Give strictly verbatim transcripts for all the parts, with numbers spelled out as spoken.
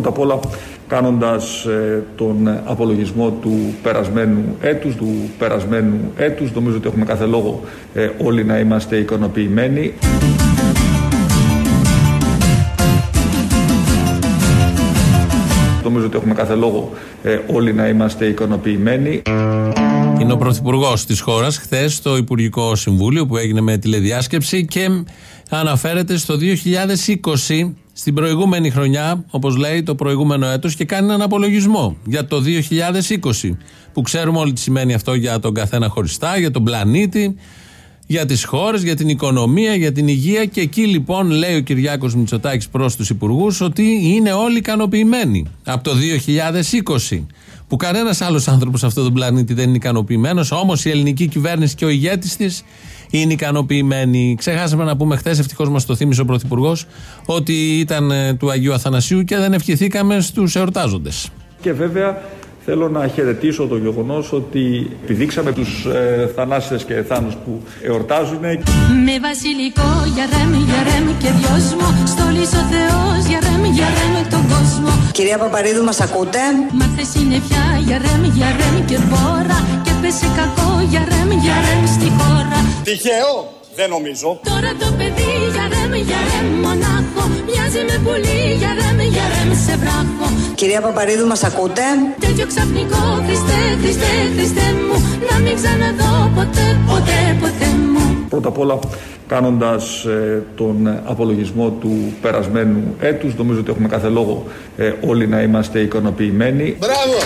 Πρώτα απ' όλα κάνοντας ε, τον απολογισμό του περασμένου έτους, του περασμένου έτους. Νομίζω ότι έχουμε κάθε λόγο ε, όλοι να είμαστε ικανοποιημένοι. Νομίζω ότι έχουμε κάθε λόγο ε, όλοι να είμαστε ικανοποιημένοι. Είναι ο Πρωθυπουργός της χώρας χθες στο Υπουργικό Συμβούλιο που έγινε με τηλεδιάσκεψη και αναφέρεται στο δύο χιλιάδες είκοσι, στην προηγούμενη χρονιά, όπως λέει το προηγούμενο έτος, και κάνει έναν απολογισμό για το δύο χιλιάδες είκοσι, που ξέρουμε όλοι τι σημαίνει αυτό για τον καθένα χωριστά, για τον πλανήτη, για τις χώρες, για την οικονομία, για την υγεία. Και εκεί λοιπόν λέει ο Κυριάκος Μητσοτάκης προς τους υπουργούς ότι είναι όλοι ικανοποιημένοι από το δύο χιλιάδες είκοσι, που κανένας άλλος άνθρωπος σε αυτόν τον πλανήτη δεν είναι ικανοποιημένος, όμως η ελληνική κυβέρνηση και ο ηγέτης της είναι ικανοποιημένοι. Ξεχάσαμε να πούμε χθες, ευτυχώς μας το θύμισε ο Πρωθυπουργός, ότι ήταν του Αγίου Αθανασίου και δεν ευχηθήκαμε στους εορτάζοντες. Και βέβαια θέλω να χαιρετήσω το γεγονός ότι επιδείξαμε τους ε, θανάσιδες και θάνους που εορτάζουν. Με βασιλικό γιαρέμ, γιαρέμ και δυόσμο, στόλις ο Θεός γιαρέμ, γιαρέμ τον κόσμο. Κυρία Παπαρίδου, μας ακούτε? Μα χθες είναι πια γιαρέμ, γιαρέμ και μπόρα, και πέσε κακό γιαρέμ, γιαρέμ στη χώρα. Τυχαίο, δεν νομίζω. Τώρα το παιδί γιαρέμ, γιαρέμ μονάχο, μοιάζει με πουλί γιαρέμ, γιαρέμ σε βράχο. Κυρία Παπαρίδου, μας ακούτε? Τέτοιο ξαφνικό, Χριστέ, Χριστέ, Χριστέ μου, να μην ξαναδώ ποτέ, ποτέ, ποτέ μου. Πρώτα απ' όλα κάνοντας ε, τον απολογισμό του περασμένου έτους. Νομίζω ότι έχουμε κάθε λόγο ε, όλοι να είμαστε ικανοποιημένοι. Μπράβο!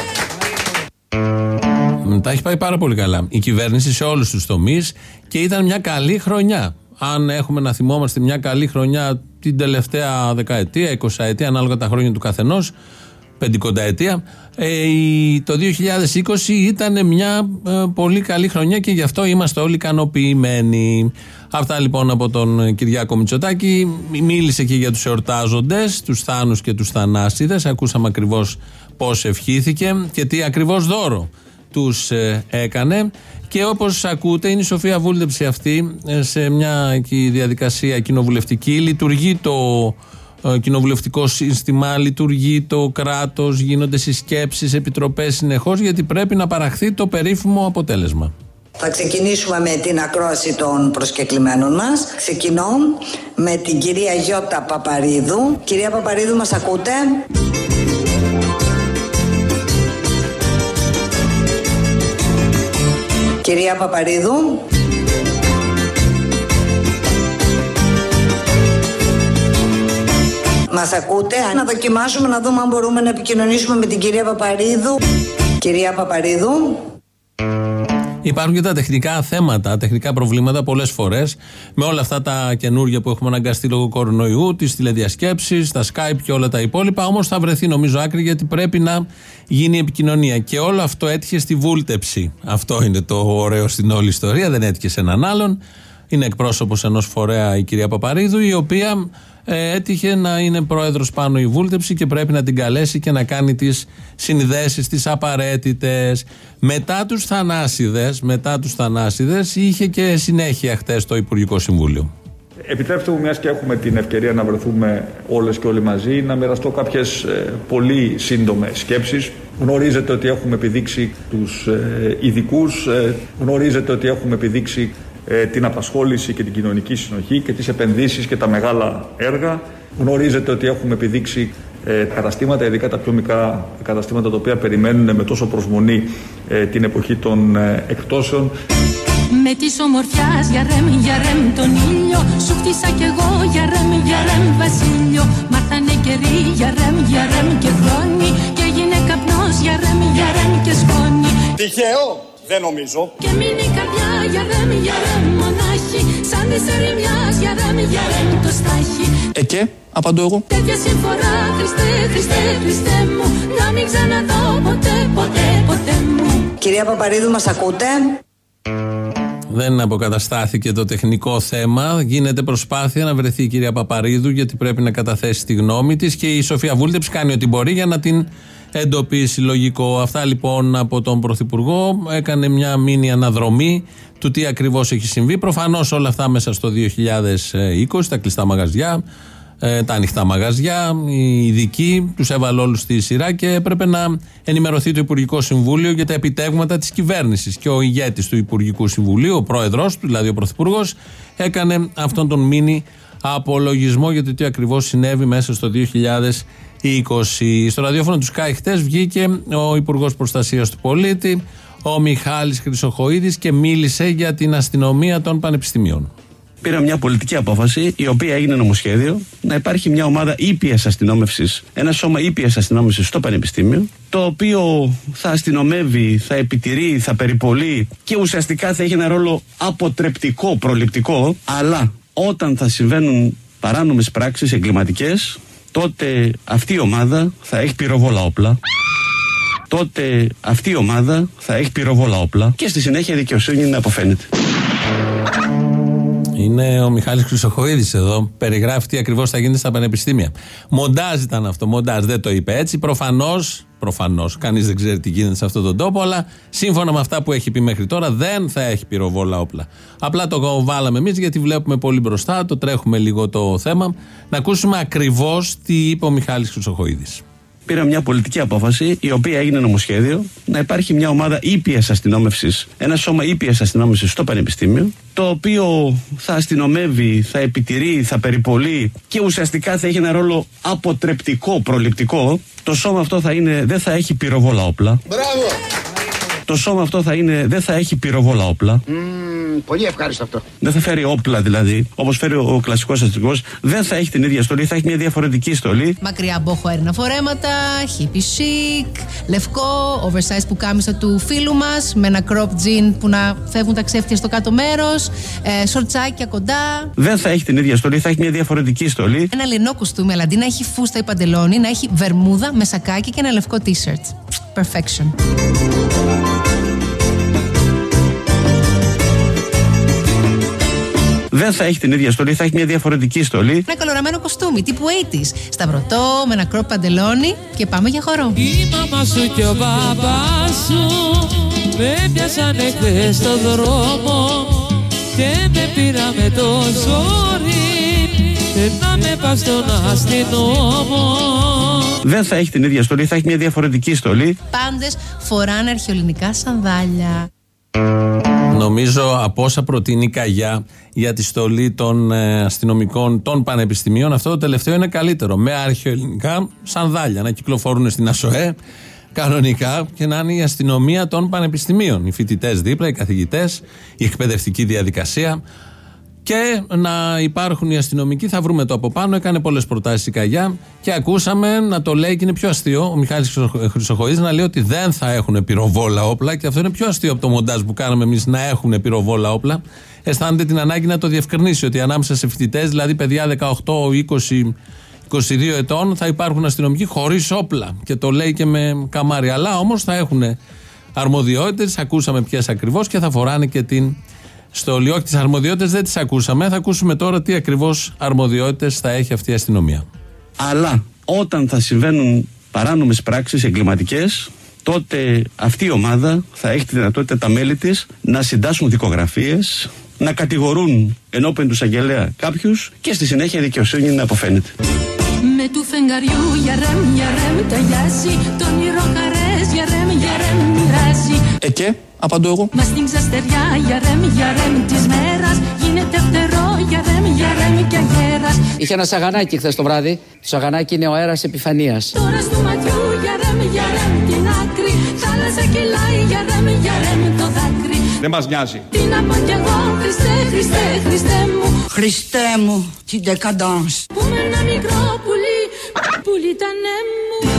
Τα έχει πάει πάρα πολύ καλά η κυβέρνηση σε όλους τους τομείς και ήταν μια καλή χρονιά. Αν έχουμε να θυμόμαστε μια καλή χρονιά την τελευταία δεκαετία, εικοσαετία, ανάλογα τα χρόνια του καθενός, πεντηκονταετία, ε, το δύο χιλιάδες είκοσι ήταν μια ε, πολύ καλή χρονιά και γι' αυτό είμαστε όλοι ικανοποιημένοι. Αυτά λοιπόν από τον Κυριάκο Μητσοτάκη. Μίλησε και για τους εορτάζοντες, τους θάνους και τους θανάσιδες. Ακούσαμε ακριβώς πώς ευχήθηκε και τι ακριβώς δώρο τους ε, έκανε. Και όπως ακούτε, είναι η σοφία βούλτεψη αυτή ε, σε μια διαδικασία κοινοβουλευτική. Λειτουργεί το ε, κοινοβουλευτικό σύστημα, λειτουργεί το κράτος, γίνονται συσκέψεις, επιτροπές συνεχώς, γιατί πρέπει να παραχθεί το περίφημο αποτέλεσμα. Θα ξεκινήσουμε με την ακρόαση των προσκεκλημένων μας. Ξεκινώ με την κυρία Γιώτα Παπαρίδου. Κυρία Παπαρίδου, μας ακούτε? Κυρία Παπαρίδου. Μας ακούτε? Να δοκιμάσουμε να δούμε αν μπορούμε να επικοινωνήσουμε με την κυρία Παπαρίδου. Κυρία Παπαρίδου. Υπάρχουν και τα τεχνικά θέματα, τεχνικά προβλήματα πολλές φορές με όλα αυτά τα καινούργια που έχουμε αναγκαστεί λόγω κορονοϊού, τις τηλεδιασκέψεις, τα Skype και όλα τα υπόλοιπα. Όμως θα βρεθεί νομίζω άκρη, γιατί πρέπει να γίνει επικοινωνία. Και όλο αυτό έτυχε στη βούλτεψη. Αυτό είναι το ωραίο στην όλη ιστορία. Δεν έτυχε σε έναν άλλον. Είναι εκπρόσωπος ενός φορέα η κυρία Παπαρίδου, η οποία ε, έτυχε να είναι πρόεδρος πάνω η βούλτεψη και πρέπει να την καλέσει και να κάνει τις συνδέσεις, τις απαραίτητες. Μετά τους θανάσιδες, μετά τους θανάσιδες είχε και συνέχεια χτες το Υπουργικό Συμβούλιο. Επιτρέψτε μου, μιας και έχουμε την ευκαιρία να βρεθούμε όλες και όλοι μαζί, να μοιραστώ κάποιες ε, πολύ σύντομες σκέψεις. Γνωρίζετε ότι έχουμε επιδείξει τους ε, ειδικούς, ε, γνωρίζετε ότι έχουμε επιδείξει ε, την απασχόληση και την κοινωνική συνοχή και τις επενδύσεις και τα μεγάλα έργα. Γνωρίζετε ότι έχουμε επιδείξει ε, καταστήματα, ειδικά τα πιο μικρά καταστήματα, τα οποία περιμένουν με τόσο προσμονή ε, την εποχή των ε, εκπτώσεων. Με της ομορφιάς για ρεμ, για ρεμ τον ήλιο, σου χτίσα κι εγώ για ρεμ, για ρεμ βασίλειο. Μάθανε καιροί για ρεμ, για ρεμ και χρόνοι, και έγινε καπνός για ρεμ, για ρεμ και σκόνη. Τυχαίο, δεν νομίζω. Και μείνει η καρδιά για ρεμ, για ρεμ μονάχη, σαν της ερημιάς για ρεμ, για ρεμ το στάχι. Ε και, απαντώ εγώ. Τέτοια συμφορά, Χριστέ, Χριστέ, Χριστέ μου, να μην ξαναδώ ποτέ, ποτέ, ποτέ μου. Κυρία Παπαρίδου, μας ακούτε? Δεν αποκαταστάθηκε το τεχνικό θέμα. Γίνεται προσπάθεια να βρεθεί η κυρία Παπαρίδου, γιατί πρέπει να καταθέσει τη γνώμη της, και η Σοφία Βούλτεψη κάνει ό,τι μπορεί για να την εντοπίσει. Λογικό. Αυτά λοιπόν από τον Πρωθυπουργό. Έκανε μια μίνι αναδρομή του τι ακριβώς έχει συμβεί. Προφανώς όλα αυτά μέσα στο δύο χιλιάδες είκοσι, τα κλειστά μαγαζιά, ε, τα ανοιχτά μαγαζιά, οι ειδικοί, τους έβαλε όλους στη σειρά και έπρεπε να ενημερωθεί το Υπουργικό Συμβούλιο για τα επιτεύγματα της κυβέρνησης. Και ο ηγέτης του Υπουργικού Συμβουλίου, ο πρόεδρος του, δηλαδή ο Πρωθυπουργός, έκανε αυτόν τον μίνι απολογισμό για το τι ακριβώς συνέβη μέσα στο δύο χιλιάδες είκοσι. Στο ραδιόφωνο του Sky χτες βγήκε ο Υπουργός Προστασίας του Πολίτη, ο Μιχάλης Χρυσοχοΐδης, και μίλησε για την αστυνομία των πανεπιστημίων. Πήρα μια πολιτική απόφαση, η οποία έγινε νομοσχέδιο, να υπάρχει μια ομάδα ήπιας αστυνόμευσης, ένα σώμα ήπιας αστυνόμευσης στο Πανεπιστήμιο, το οποίο θα αστυνομεύει, θα επιτηρεί, θα περιπολεί και ουσιαστικά θα έχει ένα ρόλο αποτρεπτικό, προληπτικό, αλλά όταν θα συμβαίνουν παράνομες πράξεις εγκληματικές, τότε αυτή η ομάδα θα έχει πυροβόλα όπλα. Τότε αυτή η ομάδα θα έχει πυροβόλα όπλα και στη συνέχεια η δικαιοσύνη να αποφαίνεται. Είναι ο Μιχάλης Χρυσοχοΐδης εδώ. Περιγράφει τι ακριβώς θα γίνεται στα πανεπιστήμια. Μοντάζ ήταν αυτό. Μοντάζ, δεν το είπε έτσι. Προφανώς, προφανώς, κανείς δεν ξέρει τι γίνεται σε αυτόν τον τόπο, αλλά σύμφωνα με αυτά που έχει πει μέχρι τώρα, δεν θα έχει πυροβόλα όπλα. Απλά το βάλαμε εμείς γιατί βλέπουμε πολύ μπροστά, το τρέχουμε λίγο το θέμα. Να ακούσουμε ακριβώς τι είπε ο Μιχάλης Χρυσοχοΐδης. Πήρα μια πολιτική απόφαση, η οποία έγινε νομοσχέδιο, να υπάρχει μια ομάδα ήπιας αστυνόμευσης, ένα σώμα ήπιας αστυνόμευσης στο Πανεπιστήμιο, το οποίο θα αστυνομεύει, θα επιτηρεί, θα περιπολεί και ουσιαστικά θα έχει ένα ρόλο αποτρεπτικό, προληπτικό. Το σώμα αυτό θα είναι, δεν θα έχει πυροβόλα όπλα. Μπράβο! Το σώμα αυτό θα είναι, δεν θα έχει πυροβόλα όπλα. Mm, πολύ ευχάριστο αυτό. Δεν θα φέρει όπλα δηλαδή, όπως φέρει ο, ο κλασικός αστυνομικός. Δεν θα έχει την ίδια στολή, θα έχει μια διαφορετική στολή. Μακριά από χωέρνα φορέματα, hippie chic, λευκό, oversize πουκάμισο του φίλου μας, με ένα crop jean που να φεύγουν τα ξέφτια στο κάτω μέρος, ε, σορτσάκια κοντά. Δεν θα έχει την ίδια στολή, θα έχει μια διαφορετική στολή. Ένα λινό κουστούμι, αλλά αντί να έχει φούστα ή παντελόνι, να έχει βερμούδα με σακάκι και ένα λευκό t-shirt. Perfection. Δεν θα έχει την ίδια στολή, θα έχει μια διαφορετική στολή. Ένα καλοραμένο κοστούμι τύπου ογδόντα, σταυρωτό, με ένα κρόπ παντελόνι και πάμε για χορό. Η μαμά σου και ο μπαμπάς σου με πιάσανε χθες στο δρόμο και με πήραμε το ζόρι και να με πας στον αστυνόμο. Δεν θα έχει την ίδια στολή, θα έχει μια διαφορετική στολή. Πάντες φοράνε αρχαιοελληνικά σανδάλια. Νομίζω από όσα προτείνει η Καγιά για τη στολή των ε, αστυνομικών των πανεπιστημίων, αυτό το τελευταίο είναι καλύτερο. Με αρχαιοελληνικά σανδάλια να κυκλοφορούν στην ΑΣΟΕ κανονικά και να είναι η αστυνομία των πανεπιστημίων. Οι φοιτητές δίπλα, οι καθηγητές, η εκπαιδευτική διαδικασία. Και να υπάρχουν οι αστυνομικοί, θα βρούμε το από πάνω. Έκανε πολλές προτάσεις η Καγιά και ακούσαμε να το λέει, και είναι πιο αστείο ο Μιχάλης Χρυσοχοΐδης να λέει ότι δεν θα έχουν πυροβόλα όπλα, και αυτό είναι πιο αστείο από το μοντάζ που κάναμε εμείς να έχουν πυροβόλα όπλα. Αισθάνεται την ανάγκη να το διευκρινίσει ότι ανάμεσα σε φοιτητές, δηλαδή παιδιά δεκαοκτώ, είκοσι, είκοσι δύο ετών, θα υπάρχουν αστυνομικοί χωρίς όπλα. Και το λέει και με καμάρι. Αλλά όμως θα έχουν αρμοδιότητες, ακούσαμε ποιες ακριβώς, και θα φοράνε και την στολή. Όχι, τις αρμοδιότητες δεν τις ακούσαμε. Θα ακούσουμε τώρα τι ακριβώς αρμοδιότητες θα έχει αυτή η αστυνομία. Αλλά όταν θα συμβαίνουν παράνομες πράξεις εγκληματικές, τότε αυτή η ομάδα θα έχει τη δυνατότητα τα μέλη της να συντάσσουν δικογραφίες, να κατηγορούν ενώπιον του εισαγγελέα κάποιους και στη συνέχεια η δικαιοσύνη να αποφαίνεται. Με του φεγγαριού για ρεμ, για ρεμ ταγιάζει, τον ήρω χαρές για ρεμ, για ρεμ μοιράζει. Ε και, απαντώ εγώ. Μα στην ξαστεριά για ρεμ, για ρεμ της μέρας, γίνεται φτερό για ρεμ, για ρεμ και αγέρας. Είχε ένα σαγανάκι χθες το βράδυ, το σαγανάκι είναι ο αέρας επιφανείας. Τώρα στο ματιού για ρεμ, για ρεμ την άκρη, θάλασσα κυλάει για ρεμ, για ρεμ το δάκρυ. Δεν μας νοιάζει. Τι να πω κι εγώ, Χριστέ, Χριστέ, Χριστέ μου. Χριστέ μου, την decadence. Που με ένα μικρό πουλί, πουλί τα ναι μου.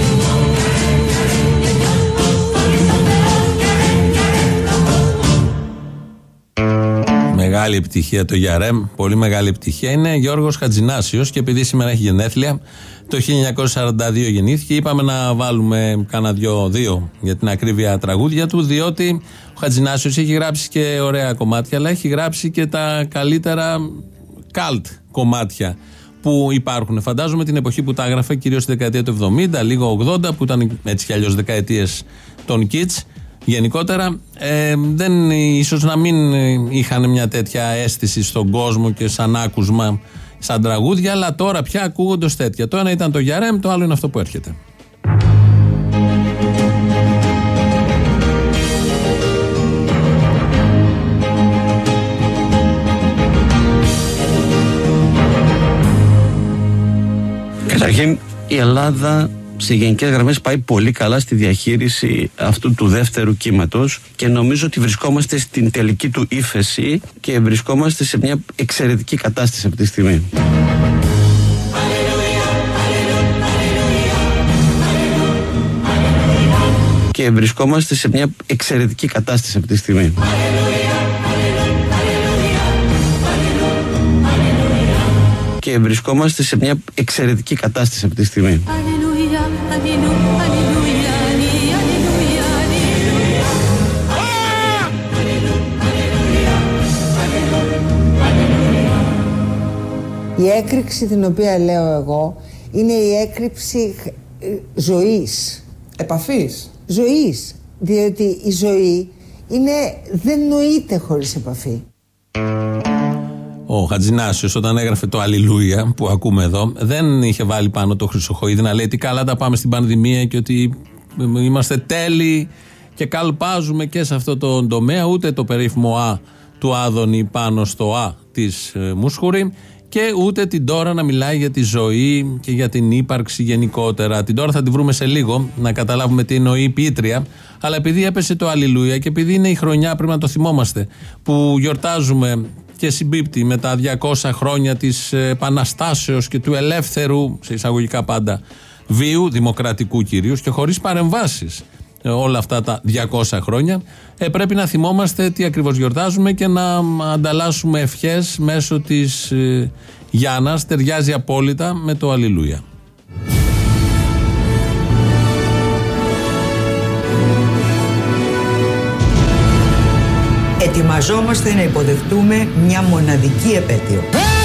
Μεγάλη επιτυχία το Γιαρέμ, πολύ μεγάλη επιτυχία. Είναι Γιώργος Χατζηνάσιος και επειδή σήμερα έχει γενέθλια, το χίλια εννιακόσια σαράντα δύο γεννήθηκε, είπαμε να βάλουμε κάνα δυο, δύο για την ακρίβεια τραγούδια του, διότι ο Χατζηνάσιος έχει γράψει και ωραία κομμάτια, αλλά έχει γράψει και τα καλύτερα καλτ κομμάτια που υπάρχουν. Φαντάζομαι την εποχή που τα έγραφε, κυρίως στη δεκαετία του εβδομήντα, λίγο ογδόντα, που ήταν έτσι κι αλλιώς δεκαετίες των kids. Γενικότερα, ε, δεν, ίσως να μην είχαν μια τέτοια αίσθηση στον κόσμο και σαν άκουσμα σαν τραγούδια, αλλά τώρα πια ακούγονται ως τέτοια. Το ένα ήταν το Γιαρέμ, το άλλο είναι αυτό που έρχεται. Καταρχήν, η Ελλάδα σε γενικές γραμμές πάει πολύ καλά στη διαχείριση αυτού του δεύτερου κύματος και νομίζω ότι βρισκόμαστε στην τελική του ύφεση και βρισκόμαστε σε μια εξαιρετική κατάσταση αυτή τη στιγμή. Και βρισκόμαστε σε μια εξαιρετική κατάσταση αυτή τη στιγμή. Και βρισκόμαστε σε μια εξαιρετική κατάσταση αυτή τη στιγμή. Η έκρηξη την οποία λέω εγώ είναι η έκρηξη ζωής. Επαφής. Ζωής. Διότι η ζωή είναι, δεν νοείται χωρίς επαφή. Ο Χατζηνάσιος όταν έγραφε το Αλληλούια που ακούμε εδώ δεν είχε βάλει πάνω το Χρυσοχοΐδη να λέει τι καλά τα πάμε στην πανδημία και ότι είμαστε τέλειοι και καλπάζουμε και σε αυτό το τομέα, ούτε το περίφημο Α του Άδωνη πάνω στο Α της ε, Μούσχουρη και ούτε την τώρα να μιλάει για τη ζωή και για την ύπαρξη γενικότερα. Την τώρα θα τη βρούμε σε λίγο να καταλάβουμε τι εννοεί η ποιήτρια, αλλά επειδή έπεσε το Αλληλούια και επειδή είναι η χρονιά, πρέπει να το θυμόμαστε, που γιορτάζουμε και συμπίπτει με τα διακόσια χρόνια της Επαναστάσεως και του ελεύθερου, σε εισαγωγικά πάντα, βίου, δημοκρατικού κυρίως και χωρίς παρεμβάσεις όλα αυτά τα διακόσια χρόνια, ε, πρέπει να θυμόμαστε τι ακριβώς γιορτάζουμε και να ανταλλάσσουμε ευχές μέσω της ε, Γιάννας. Ταιριάζει απόλυτα με το Αλληλούια. Ετοιμαζόμαστε να υποδεχτούμε μια μοναδική επέτειο.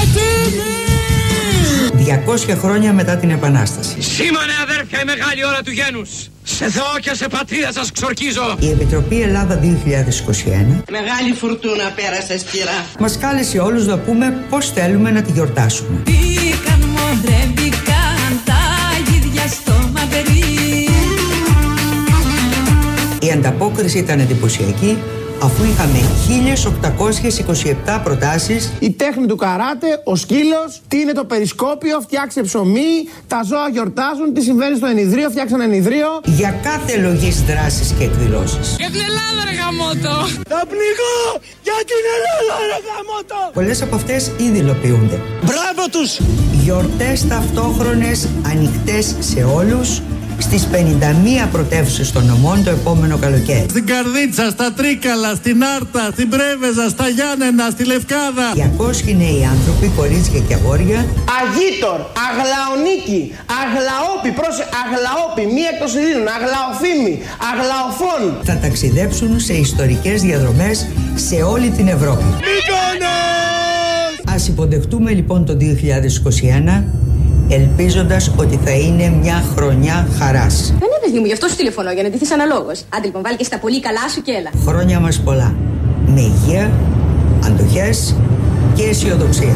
διακόσια χρόνια μετά την Επανάσταση. Σήμανε αδέρφια η μεγάλη ώρα του γένους. Σε Θεό και σε πατρίδα σας ξορκίζω. Η Επιτροπή Ελλάδα δύο χιλιάδες είκοσι ένα Μεγάλη φουρτούνα πέρασε σπυρά. μας κάλεσε όλους να πούμε πώς θέλουμε να τη γιορτάσουμε. Μπήκαν μοντρεμπήκαν τα γίδια στο μαμπερί. Η ανταπόκριση ήταν εντυπωσιακή, αφού είχαμε χίλιες οκτακόσιες είκοσι επτά προτάσεις. Η τέχνη του καράτε, ο σκύλος, τι είναι το περισκόπιο, φτιάξε ψωμί, τα ζώα γιορτάζουν, τι συμβαίνει στο ενιδρίο, φτιάξε ένα ενιδρίο. Για κάθε λογής δράσης και εκδηλώσεις. Για την Ελλάδα ρε γαμώτο! Θα πνιγώ! Για την Ελλάδα ρε γαμώτο! Πολλές από αυτές ήδη υλοποιούνται. Μπράβο τους! Γιορτές ταυτόχρονες, ανοιχτές σε όλους, στις πενήντα μία πρωτεύουσες των νομών το επόμενο καλοκαίρι. Στην Καρδίτσα, στα Τρίκαλα, στην Άρτα, στην Πρέβεζα, στα Γιάννενα, στη Λευκάδα. διακόσιοι νέοι άνθρωποι, κορίτσια και αγόρια. Αγίτορ, Αγλαονίκη, Αγλαόπη, πρόσε, Αγλαόπη, μία εκ των Σιδήρων, Αγλαοφήμη, Αγλαοφών. Θα ταξιδέψουν σε ιστορικές διαδρομές σε όλη την Ευρώπη. Μύκονος! Ας υποδεχτούμε λοιπόν το δύο χιλιάδες είκοσι ένα, ελπίζοντας ότι θα είναι μια χρονιά χαράς. Δεν είναι παιδί μου, γι' αυτό σου τηλεφωνώ, για να ντυθείς αναλόγως. Άντε λοιπόν, βάλει και στα πολύ καλά σου και έλα. Χρόνια μας πολλά. Με υγεία, αντοχές και αισιοδοξία.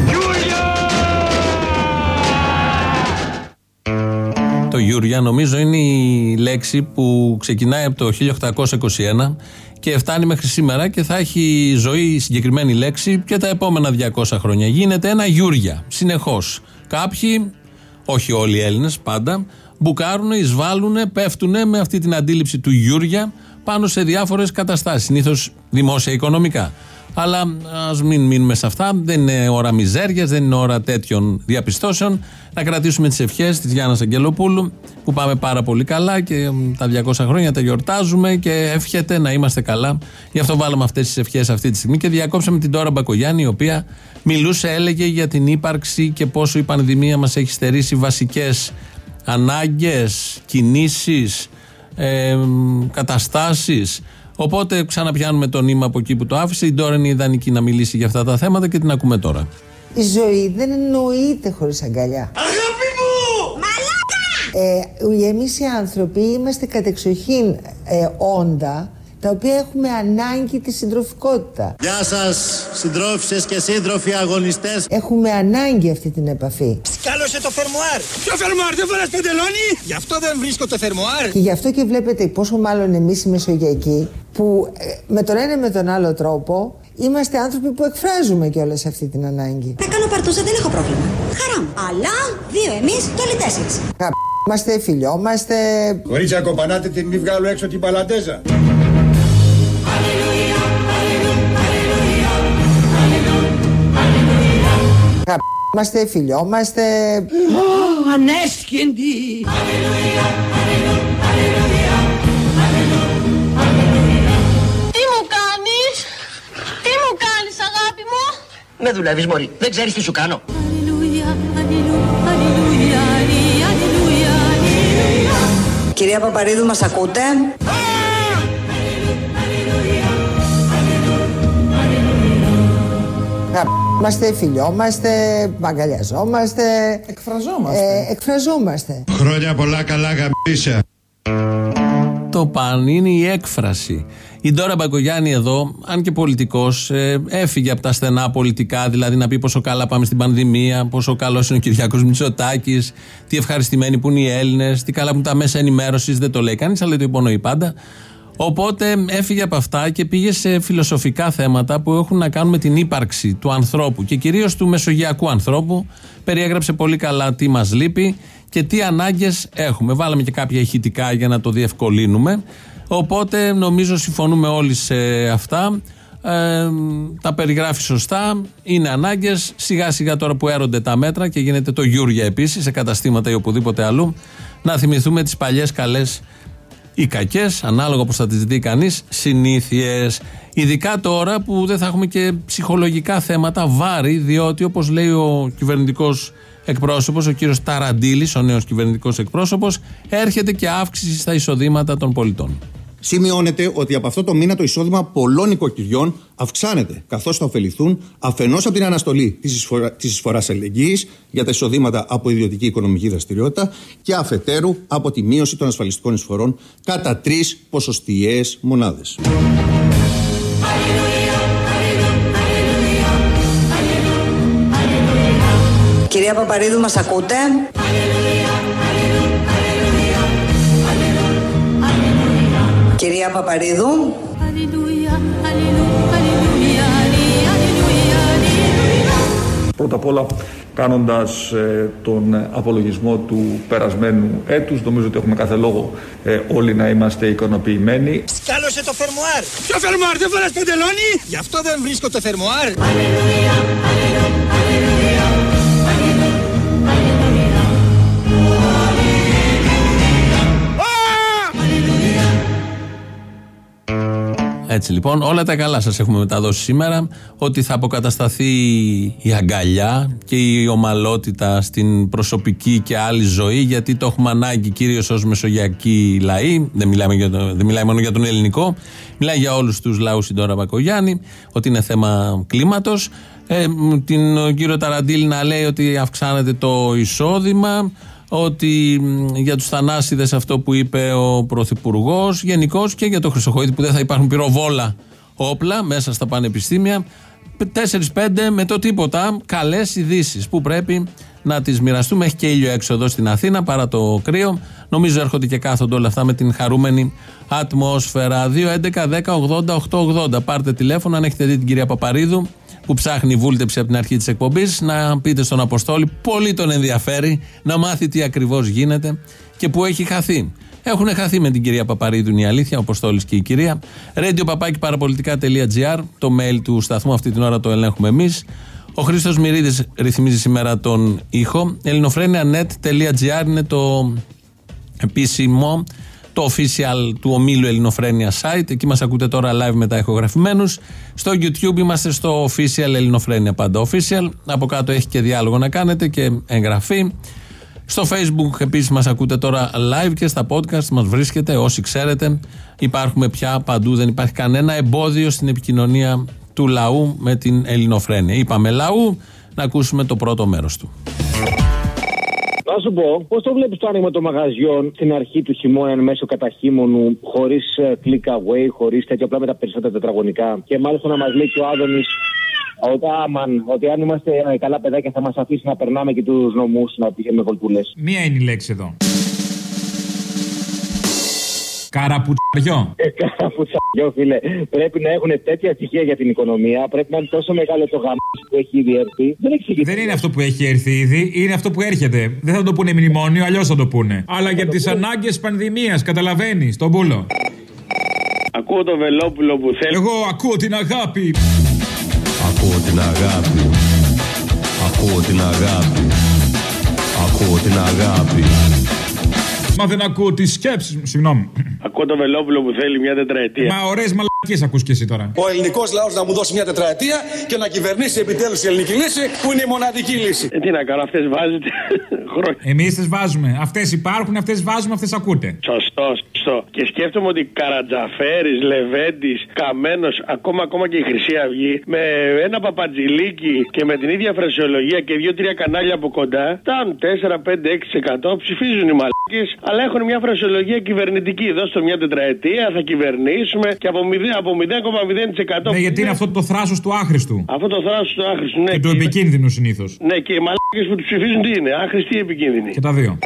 Το Γιούρια νομίζω είναι η λέξη που ξεκινάει από το χίλια οκτακόσια είκοσι ένα και φτάνει μέχρι σήμερα και θα έχει ζωή η συγκεκριμένη λέξη και τα επόμενα διακόσια χρόνια. Γίνεται ένα Γιούρια συνεχώς. Κάποιοι, όχι όλοι οι Έλληνες πάντα, μπουκάρουν, εισβάλλουν, πέφτουν με αυτή την αντίληψη του Γιούρια πάνω σε διάφορες καταστάσεις, συνήθως δημόσια οικονομικά. Αλλά ας μην μείνουμε σε αυτά, δεν είναι ώρα μιζέριας, δεν είναι ώρα τέτοιων διαπιστώσεων. Να κρατήσουμε τις ευχές της Γιάννας Αγγελοπούλου που πάμε πάρα πολύ καλά και τα διακόσια χρόνια τα γιορτάζουμε και εύχεται να είμαστε καλά. Γι' αυτό βάλαμε αυτές τις ευχές αυτή τη στιγμή και διακόψαμε την Ντόρα Μπακογιάννη, η οποία μιλούσε, έλεγε για την ύπαρξη και πόσο η πανδημία μας έχει στερήσει βασικές ανάγκες, κινήσεις, ε, καταστάσεις. Οπότε ξαναπιάνουμε το νήμα από εκεί που το άφησε. Η Ντόρα είναι ιδανική να μιλήσει για αυτά τα θέματα και την ακούμε τώρα. Η ζωή δεν εννοείται χωρίς αγκαλιά. Αγάπη μου! Μαλάκα! Ε, εμείς οι άνθρωποι είμαστε κατεξοχήν ε, όντα, τα τα οποία έχουμε ανάγκη τη συντροφικότητα. Γεια σας συντρόφισσες και σύντροφοι αγωνιστές. Έχουμε ανάγκη αυτή την επαφή. Σκάλωσε το φερμουάρ. Ποιο φερμουάρ, δεν φοράς παντελόνι? Γι' αυτό δεν βρίσκω το φερμουάρ. Και γι' αυτό και βλέπετε πόσο μάλλον εμείς οι Μεσογειακοί που ε, με τον ένα με τον άλλο τρόπο είμαστε άνθρωποι που εκφράζουμε κιόλας αυτή την ανάγκη. Θα κάνω παρτούζα, δεν έχω πρόβλημα. Χαρά μου. Αλλά δύο εμείς και όλοι τέσσερις. Είμαστε, φιλιόμαστε. Κορίτσια, κοπανάτε την, μη βγάλω έξω την παλαντέζα. Είμαστε, φιλιόμαστε. Ω, ανέσχυντη. Τι μου κάνεις? Τι μου κάνεις, αγάπη μου? Με δουλεύεις, μωρή. Δεν ξέρεις τι σου κάνω. Κυρία Παπαρίδου, μας ακούτε? Είμαστε, φιλιόμαστε, αγκαλιαζόμαστε. Εκφραζόμαστε. Ε, εκφραζόμαστε. Χρόνια πολλά, καλά γαμπίσια. Το παν είναι η έκφραση. Η Ντόρα Μπακογιάννη εδώ, αν και πολιτικός, ε, έφυγε από τα στενά πολιτικά, δηλαδή να πει πόσο καλά πάμε στην πανδημία, πόσο καλός είναι ο Κυριάκος Μητσοτάκης, τι ευχαριστημένοι που είναι οι Έλληνες, τι καλά που τα μέσα ενημέρωσης, δεν το λέει κανείς, αλλά το υπονοεί πάντα. Οπότε έφυγε από αυτά και πήγε σε φιλοσοφικά θέματα που έχουν να κάνουν με την ύπαρξη του ανθρώπου και κυρίως του μεσογειακού ανθρώπου. Περιέγραψε πολύ καλά τι μας λείπει και τι ανάγκες έχουμε. Βάλαμε και κάποια ηχητικά για να το διευκολύνουμε. Οπότε νομίζω συμφωνούμε όλοι σε αυτά. Ε, τα περιγράφει σωστά. Είναι ανάγκες. Σιγά σιγά τώρα που έρονται τα μέτρα και γίνεται το γιούρια επίσης σε καταστήματα ή οπουδήποτε αλλού, να θυμηθούμε τις παλιές καλές ή κακές, ανάλογα όπως θα τις δει κανείς, συνήθειες. Ειδικά τώρα που δεν θα έχουμε και ψυχολογικά θέματα, βάρη, διότι όπως λέει ο κυβερνητικός εκπρόσωπος, ο κύριος Ταραντήλης, ο νέος κυβερνητικός εκπρόσωπος, έρχεται και αύξηση στα εισοδήματα των πολιτών. Σημειώνεται ότι από αυτό το μήνα το εισόδημα πολλών οικοκυριών αυξάνεται, καθώς θα ωφεληθούν αφενός από την αναστολή της, εισφορα... της εισφοράς αλληλεγγύης για τα εισοδήματα από ιδιωτική οικονομική δραστηριότητα και αφετέρου από τη μείωση των ασφαλιστικών εισφορών κατά τρεις ποσοστιαίες μονάδες. Κυρία Παπαρίδου, μας ακούτε? Κυρία Παπαρίδου. Πρώτα απ' όλα, κάνοντας ε, τον απολογισμό του περασμένου έτους, νομίζω ότι έχουμε κάθε λόγο ε, όλοι να είμαστε ικανοποιημένοι. Σκάλωσε το φερμουάρ. Ποιο φερμουάρ, δεν φοράς παντελόνι? Γι' αυτό δεν βρίσκω το φερμουάρ. Έτσι λοιπόν, όλα τα καλά σας έχουμε μεταδώσει σήμερα, ότι θα αποκατασταθεί η αγκαλιά και η ομαλότητα στην προσωπική και άλλη ζωή, γιατί το έχουμε ανάγκη κυρίως ως μεσογειακοί λαοί, δεν μιλάμε, για το, δεν μιλάει μόνο για τον ελληνικό, μιλάει για όλους τους λαούς η Ντόρα Μπακογιάννη, ότι είναι θέμα κλίματος, ε, την κύριο Ταραντήλη να λέει ότι αυξάνεται το εισόδημα, ότι για τους θανάσιδες αυτό που είπε ο Πρωθυπουργός, γενικώς και για το Χρυσοχοΐδη που δεν θα υπάρχουν πυροβόλα όπλα μέσα στα πανεπιστήμια. τέσσερα πέντε με το τίποτα καλές ειδήσεις που πρέπει να τις μοιραστούμε. Έχει και ήλιο έξω εδώ στην Αθήνα παρά το κρύο. Νομίζω έρχονται και κάθονται όλα αυτά με την χαρούμενη ατμόσφαιρα. δύο έντεκα δέκα ογδόντα οκτακόσια ογδόντα. Πάρτε τηλέφωνο αν έχετε δει την κυρία Παπαρίδου που ψάχνει βούλτεψη από την αρχή της εκπομπής, να πείτε στον Αποστόλη, πολύ τον ενδιαφέρει να μάθει τι ακριβώς γίνεται και που έχει χαθεί. Έχουν χαθεί με την κυρία Παπαρίδου, είναι η αλήθεια, ο Αποστόλης και η κυρία. radio παπάκι παραπολιτικά τελεία τζι άρ, το mail του σταθμού, αυτή την ώρα το ελέγχουμε εμείς. Ο Χρήστος Μυρίδης ρυθμίζει σήμερα τον ήχο. ελληνοφρένια τελεία νετ τελεία τζι άρ είναι το επίσημο, το official του ομίλου Ελληνοφρένια site. Εκεί μας ακούτε τώρα live μετά ηχογραφημένους. Στο YouTube είμαστε στο official Ελληνοφρένια, πάντα official. Από κάτω έχει και διάλογο να κάνετε και εγγραφή. Στο Facebook επίσης μας ακούτε τώρα live και στα podcast μας βρίσκεται, όσοι ξέρετε. Υπάρχουμε πια παντού, δεν υπάρχει κανένα εμπόδιο στην επικοινωνία του λαού με την Ελληνοφρένια. Είπαμε λαού, να ακούσουμε το πρώτο μέρος του. Να Να σου πω, πώς το βλέπεις το άνοιγμα των μαγαζιών στην αρχή του χειμώνα εν μέσω καταχύμωνου, χωρίς click away, χωρίς τέτοια, απλά με τα περισσότερα τετραγωνικά. Και μάλιστα να μας λέει και ο Άδωνης ότι, άμαν, ότι αν είμαστε καλά παιδάκια θα μας αφήσει να περνάμε και τους νομούς να πηγαίνουμε βολτούλες. Μία είναι η λέξη εδώ. Καραπουτσαριό. Ε, καραπουτσαριό, φίλε. Πρέπει να έχουν τέτοια στοιχεία για την οικονομία. Πρέπει να είναι τόσο μεγάλο το γαμ που έχει ήδη έρθει. Δεν, Δεν είναι αυτό που έχει έρθει ήδη, είναι αυτό που έρχεται. Δεν θα το πούνε μνημόνιο, αλλιώς θα το πούνε. Αλλά για τις ανάγκες πανδημίας, καταλαβαίνεις, τον πούλο. Ακούω το Βελόπουλο που θέλει. Εγώ ακούω την αγάπη. Ακούω την αγάπη. Ακούω την αγάπη. Ακούω την αγάπη. Μα δεν ακούω τις σκέψεις μου, συγγνώμη. Ακούω το Βελόπουλο που θέλει μια τετραετία. Μα ωραίες μαλακίες ακούς και εσύ τώρα. Ο ελληνικός λαός να μου δώσει μια τετραετία και να κυβερνήσει επιτέλους η ελληνική λύση που είναι η μοναδική λύση. Ε, τι να κάνω, αυτές βάζετε χρόνια. Εμείς τις βάζουμε. Αυτές υπάρχουν, αυτές βάζουμε, αυτές ακούτε. Σωστό, σωστό. Και σκέφτομαι ότι Καρατζαφέρης, Λεβέντης, Καμένος, ακόμα, ακόμα και η Χρυσή Αυγή, με ένα παπατζηλίκι και με την ίδια φρασιολογία και δύο-τρία κανάλια από κοντά, φτάνουν τέσσερα, πέντε, έξι τοις εκατό, ψηφίζουν οι μαλακίες, αλλά έχουν μια φρασιολογία κυβερνητική. Δώστε μια τετραετία, θα κυβερνήσουμε και από μηδέν κόμμα μηδέν τοις εκατό. Ναι, γιατί είναι αυτό το θράσος του άχρηστου. Αυτό το θράσος του άχρηστου, ναι. Και του επικίνδυνου συνήθως. Ναι, και οι μαλακίες που του ψηφίζουν τι είναι, άχρηστοι ή επικίνδυνοι. Και τα δύο.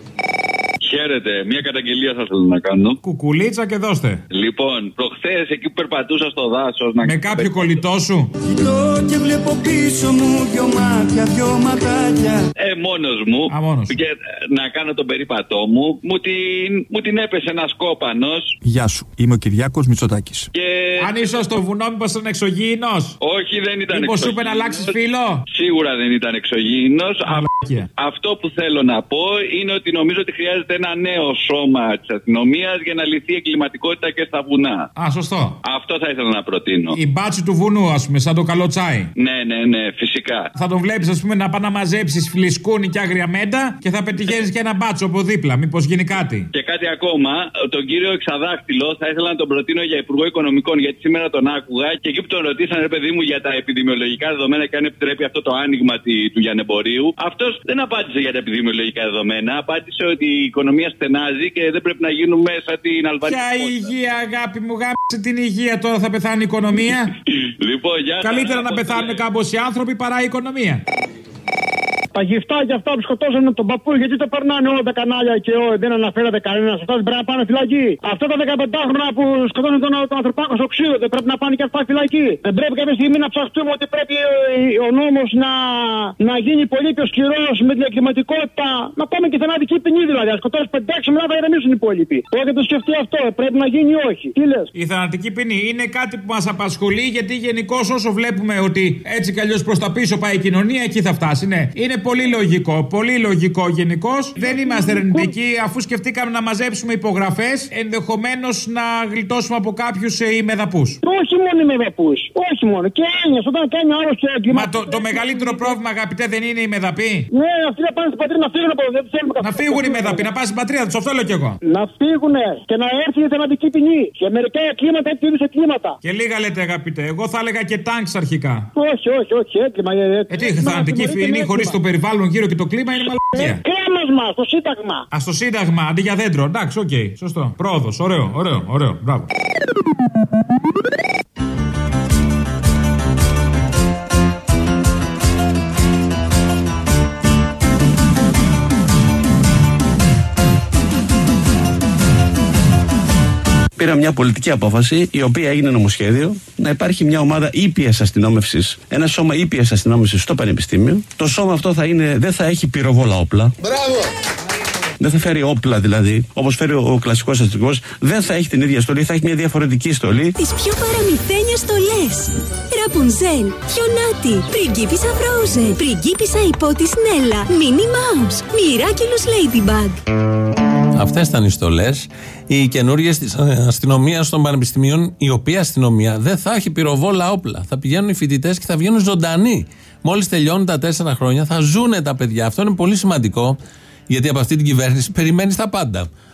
Χαίρετε, μια καταγγελία θα ήθελα να κάνω. Κουκουλίτσα και δώστε. Λοιπόν, προχθές εκεί που περπατούσα στο δάσος. Να... Με κάποιο κολλητό σου. Κοιτώ και βλέπω πίσω μου δυο μάτια, δυο ματάκια. Ε, μόνος μου. Α, μόνος. Και να κάνω τον περίπατό μου. Μου την, μου την έπεσε ένας κόπανος. Γεια σου, είμαι ο Κυριάκος Μητσοτάκης. Και... Αν ήσουν στο βουνό, μήπως ήταν εξωγήινος. Όχι, δεν ήταν μήπως εξωγήινος. σου είπε να αλλάξεις φίλο. Σίγουρα δεν ήταν εξωγήινος. Α, αυτό που θέλω να πω είναι ότι νομίζω ότι χρειάζεται ένα νέο σώμα της αστυνομίας για να λυθεί η εγκληματικότητα και στα βουνά. Α, σωστό. Αυτό θα ήθελα να προτείνω. Η μπάτσι του βουνού, ας πούμε, σαν το καλό τσάι. Ναι, ναι, ναι, φυσικά. Θα τον βλέπεις, ας πούμε, να πάει να μαζέψεις φλισκούνι και άγρια μέντα και θα πετυχαίνεις και ένα μπάτσο από δίπλα. Μήπως γίνει κάτι. Και κάτι ακόμα, τον κύριο Εξαδάχτυλο θα ήθελα να τον προτείνω για Υπουργό Οικονομικών, γιατί σήμερα τον άκουγα και εκεί που τον ρωτήσαν, ρε παιδί μου, για τα επιδημιολογικά δεδομένα και αν επιτρέπει αυτό το άνοιγμα του λιανεμπορίου, αυτός δεν απάντησε για τα επιδημιολογικά δεδομένα. Απάντησε ότι η οικονομία στενάζει και δεν πρέπει να γίνουμε σαν την Αλβανία. Ποια υγεία, αγάπη μου, γάμισε την υγεία, τώρα θα πεθάνει η οικονομία. Λοιπόν, για καλύτερα να πεθάνουν κάμποσοι άνθρωποι παρά η οικονομία. Τα γυφτάκια αυτά που σκοτώσανε τον παππού, γιατί το περνάνε όλα τα κανάλια και ό, δεν αναφέρεται κανένα. Αυτά δεν πρέπει να πάνε φυλακή. Αυτά τα δεκαπεντάχρονα που σκοτώσανε τον, τον ανθρωπάκο στο ξύλο, δεν πρέπει να πάνε και αυτά φυλακή. Δεν πρέπει κάποια στιγμή να ψαχτούμε ότι πρέπει ο νόμος να, να γίνει πολύ πιο σκληρός με την εγκληματικότητα. Να πάμε και θανατική ποινή δηλαδή. Α σκοτώσει πέντε έξι μετά θα ηρεμήσουν οι υπόλοιποι. Όχι το σκεφτεί αυτό, πρέπει να γίνει όχι. Τι λες? Η θανατική ποινή είναι κάτι που μας απασχολεί, γιατί γενικώς όσο βλέπουμε ότι έτσι κι αλλιώς προς τα πίσω πάει η κοινωνία, εκεί θα φτάσει. Ναι, είναι πολύ λογικό, πολύ λογικό γενικώς. Δεν είμαστε αρνητικοί, αφού σκεφτήκαμε να μαζέψουμε υπογραφές, ενδεχομένως να γλιτώσουμε από κάποιους ε, ημεδαπούς. Όχι μόνο ημεδαπούς, όχι μόνο. Και έννοιες, όταν κάνει ο άλλος και εγκληματικό. Μα το, το μεγαλύτερο πρόβλημα, αγαπητέ, δεν είναι οι ημεδαποί. Ναι, αυτοί να πάνε στην πατρίδα να φύγουν από εδώ. Δεν θέλουμε να φύγουν οι ημεδαποί, να πάνε στην πατρίδα τους, αυτό λέω κι εγώ. Να φύγουν και να έρθει η θανατική ποινή. Και μερικά κλίματα έτσι είδους κλίματα. Και λίγα λέτε, αγαπητέ. Εγώ θα έλεγα και τάγκς αρχικά. Όχι, όχι, όχι, έκλειμα. Ε, τι, θανατική ποινή χωρίς το περιβάλλον γύρω και το κλίμα είναι μαλακία. Κρέμασμα στο Σύνταγμα. Α, στο Σύνταγμα, αντί για δέντρο. Εντάξει, οκ, okay, σωστό. Πρόοδος, ωραίο, ωραίο, ωραίο. Μπράβο. Πήρα μια πολιτική απόφαση, η οποία έγινε νομοσχέδιο, να υπάρχει μια ομάδα ήπιας αστυνόμευσης, ένα σώμα ήπιας αστυνόμευσης στο Πανεπιστήμιο. Το σώμα αυτό θα είναι, δεν θα έχει πυροβόλα όπλα. Μπράβο! Δεν θα φέρει όπλα δηλαδή, όπως φέρει ο, ο κλασικός αστυνομικός. Δεν θα έχει την ίδια στολή, θα έχει μια διαφορετική στολή. Τις πιο παραμυθένιες στολές. Ραπουνζέλ, Χιονάτι, πριγκίπισσα Φρόουζεν, πριγκίπισσα υπότης Νέλα, Μίνι Μάους, Μιράκιλους Λέιντιμπαγκ. Αυτές ήταν οι στολές, οι καινούργιες της αστυνομίας των πανεπιστημίων, η οποία αστυνομία δεν θα έχει πυροβόλα όπλα. Θα πηγαίνουν οι φοιτητές και θα βγαίνουν ζωντανοί. Μόλις τελειώνουν τα τέσσερα χρόνια, θα ζουνε τα παιδιά. Αυτό είναι πολύ σημαντικό, γιατί από αυτή την κυβέρνηση περιμένεις τα πάντα.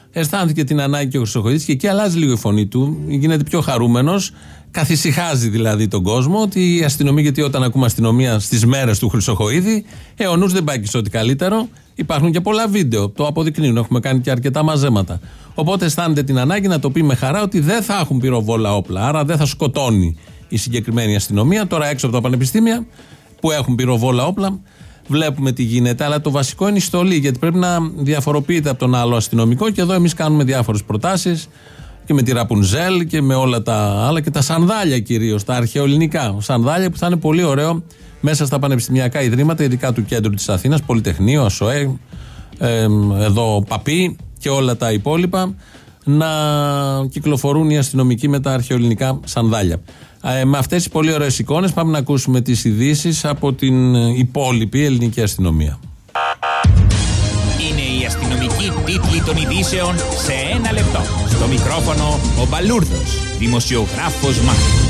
Αισθάνθηκε την ανάγκη και ο Χρυσοχοΐδης και εκεί αλλάζει λίγο η φωνή του, γίνεται πιο χαρούμενος, καθησυχάζει δηλαδή τον κόσμο ότι η αστυνομία, γιατί όταν ακούμε αστυνομία στις μέρες του Χρυσοχοΐδη, ε, ο νους δεν πάει και σε ό,τι καλύτερο. Υπάρχουν και πολλά βίντεο, το αποδεικνύουν, έχουμε κάνει και αρκετά μαζέματα. Οπότε αισθάνεται την ανάγκη να το πει με χαρά ότι δεν θα έχουν πυροβόλα όπλα, άρα δεν θα σκοτώνει η συγκεκριμένη αστυνομία. Τώρα έξω από τα πανεπιστήμια που έχουν πυροβόλα όπλα, βλέπουμε τι γίνεται, αλλά το βασικό είναι η στολή, γιατί πρέπει να διαφοροποιείται από τον άλλο αστυνομικό και εδώ εμείς κάνουμε διάφορες προτάσεις και με τη Ραπουνζέλ και με όλα τα άλλα και τα σανδάλια κυρίως, τα αρχαιοελληνικά. Σανδάλια που θα είναι πολύ ωραίο μέσα στα πανεπιστημιακά ιδρύματα, ειδικά του κέντρου της Αθήνας, Πολυτεχνείο, ΑΣΟΕ, ε, εδώ Παπί και όλα τα υπόλοιπα, να κυκλοφορούν οι αστυνομικοί με τα αρχαιοελληνικά σανδάλια. Ε, με αυτές τις πολύ ωραίες εικόνες πάμε να ακούσουμε τις ειδήσεις από την υπόλοιπη ελληνική αστυνομία. Είναι η αστυνομική τίτλη των ειδήσεων σε ένα λεπτό. Στο μικρόφωνο ο Μπαλούρδος, δημοσιογράφος Μάρκος.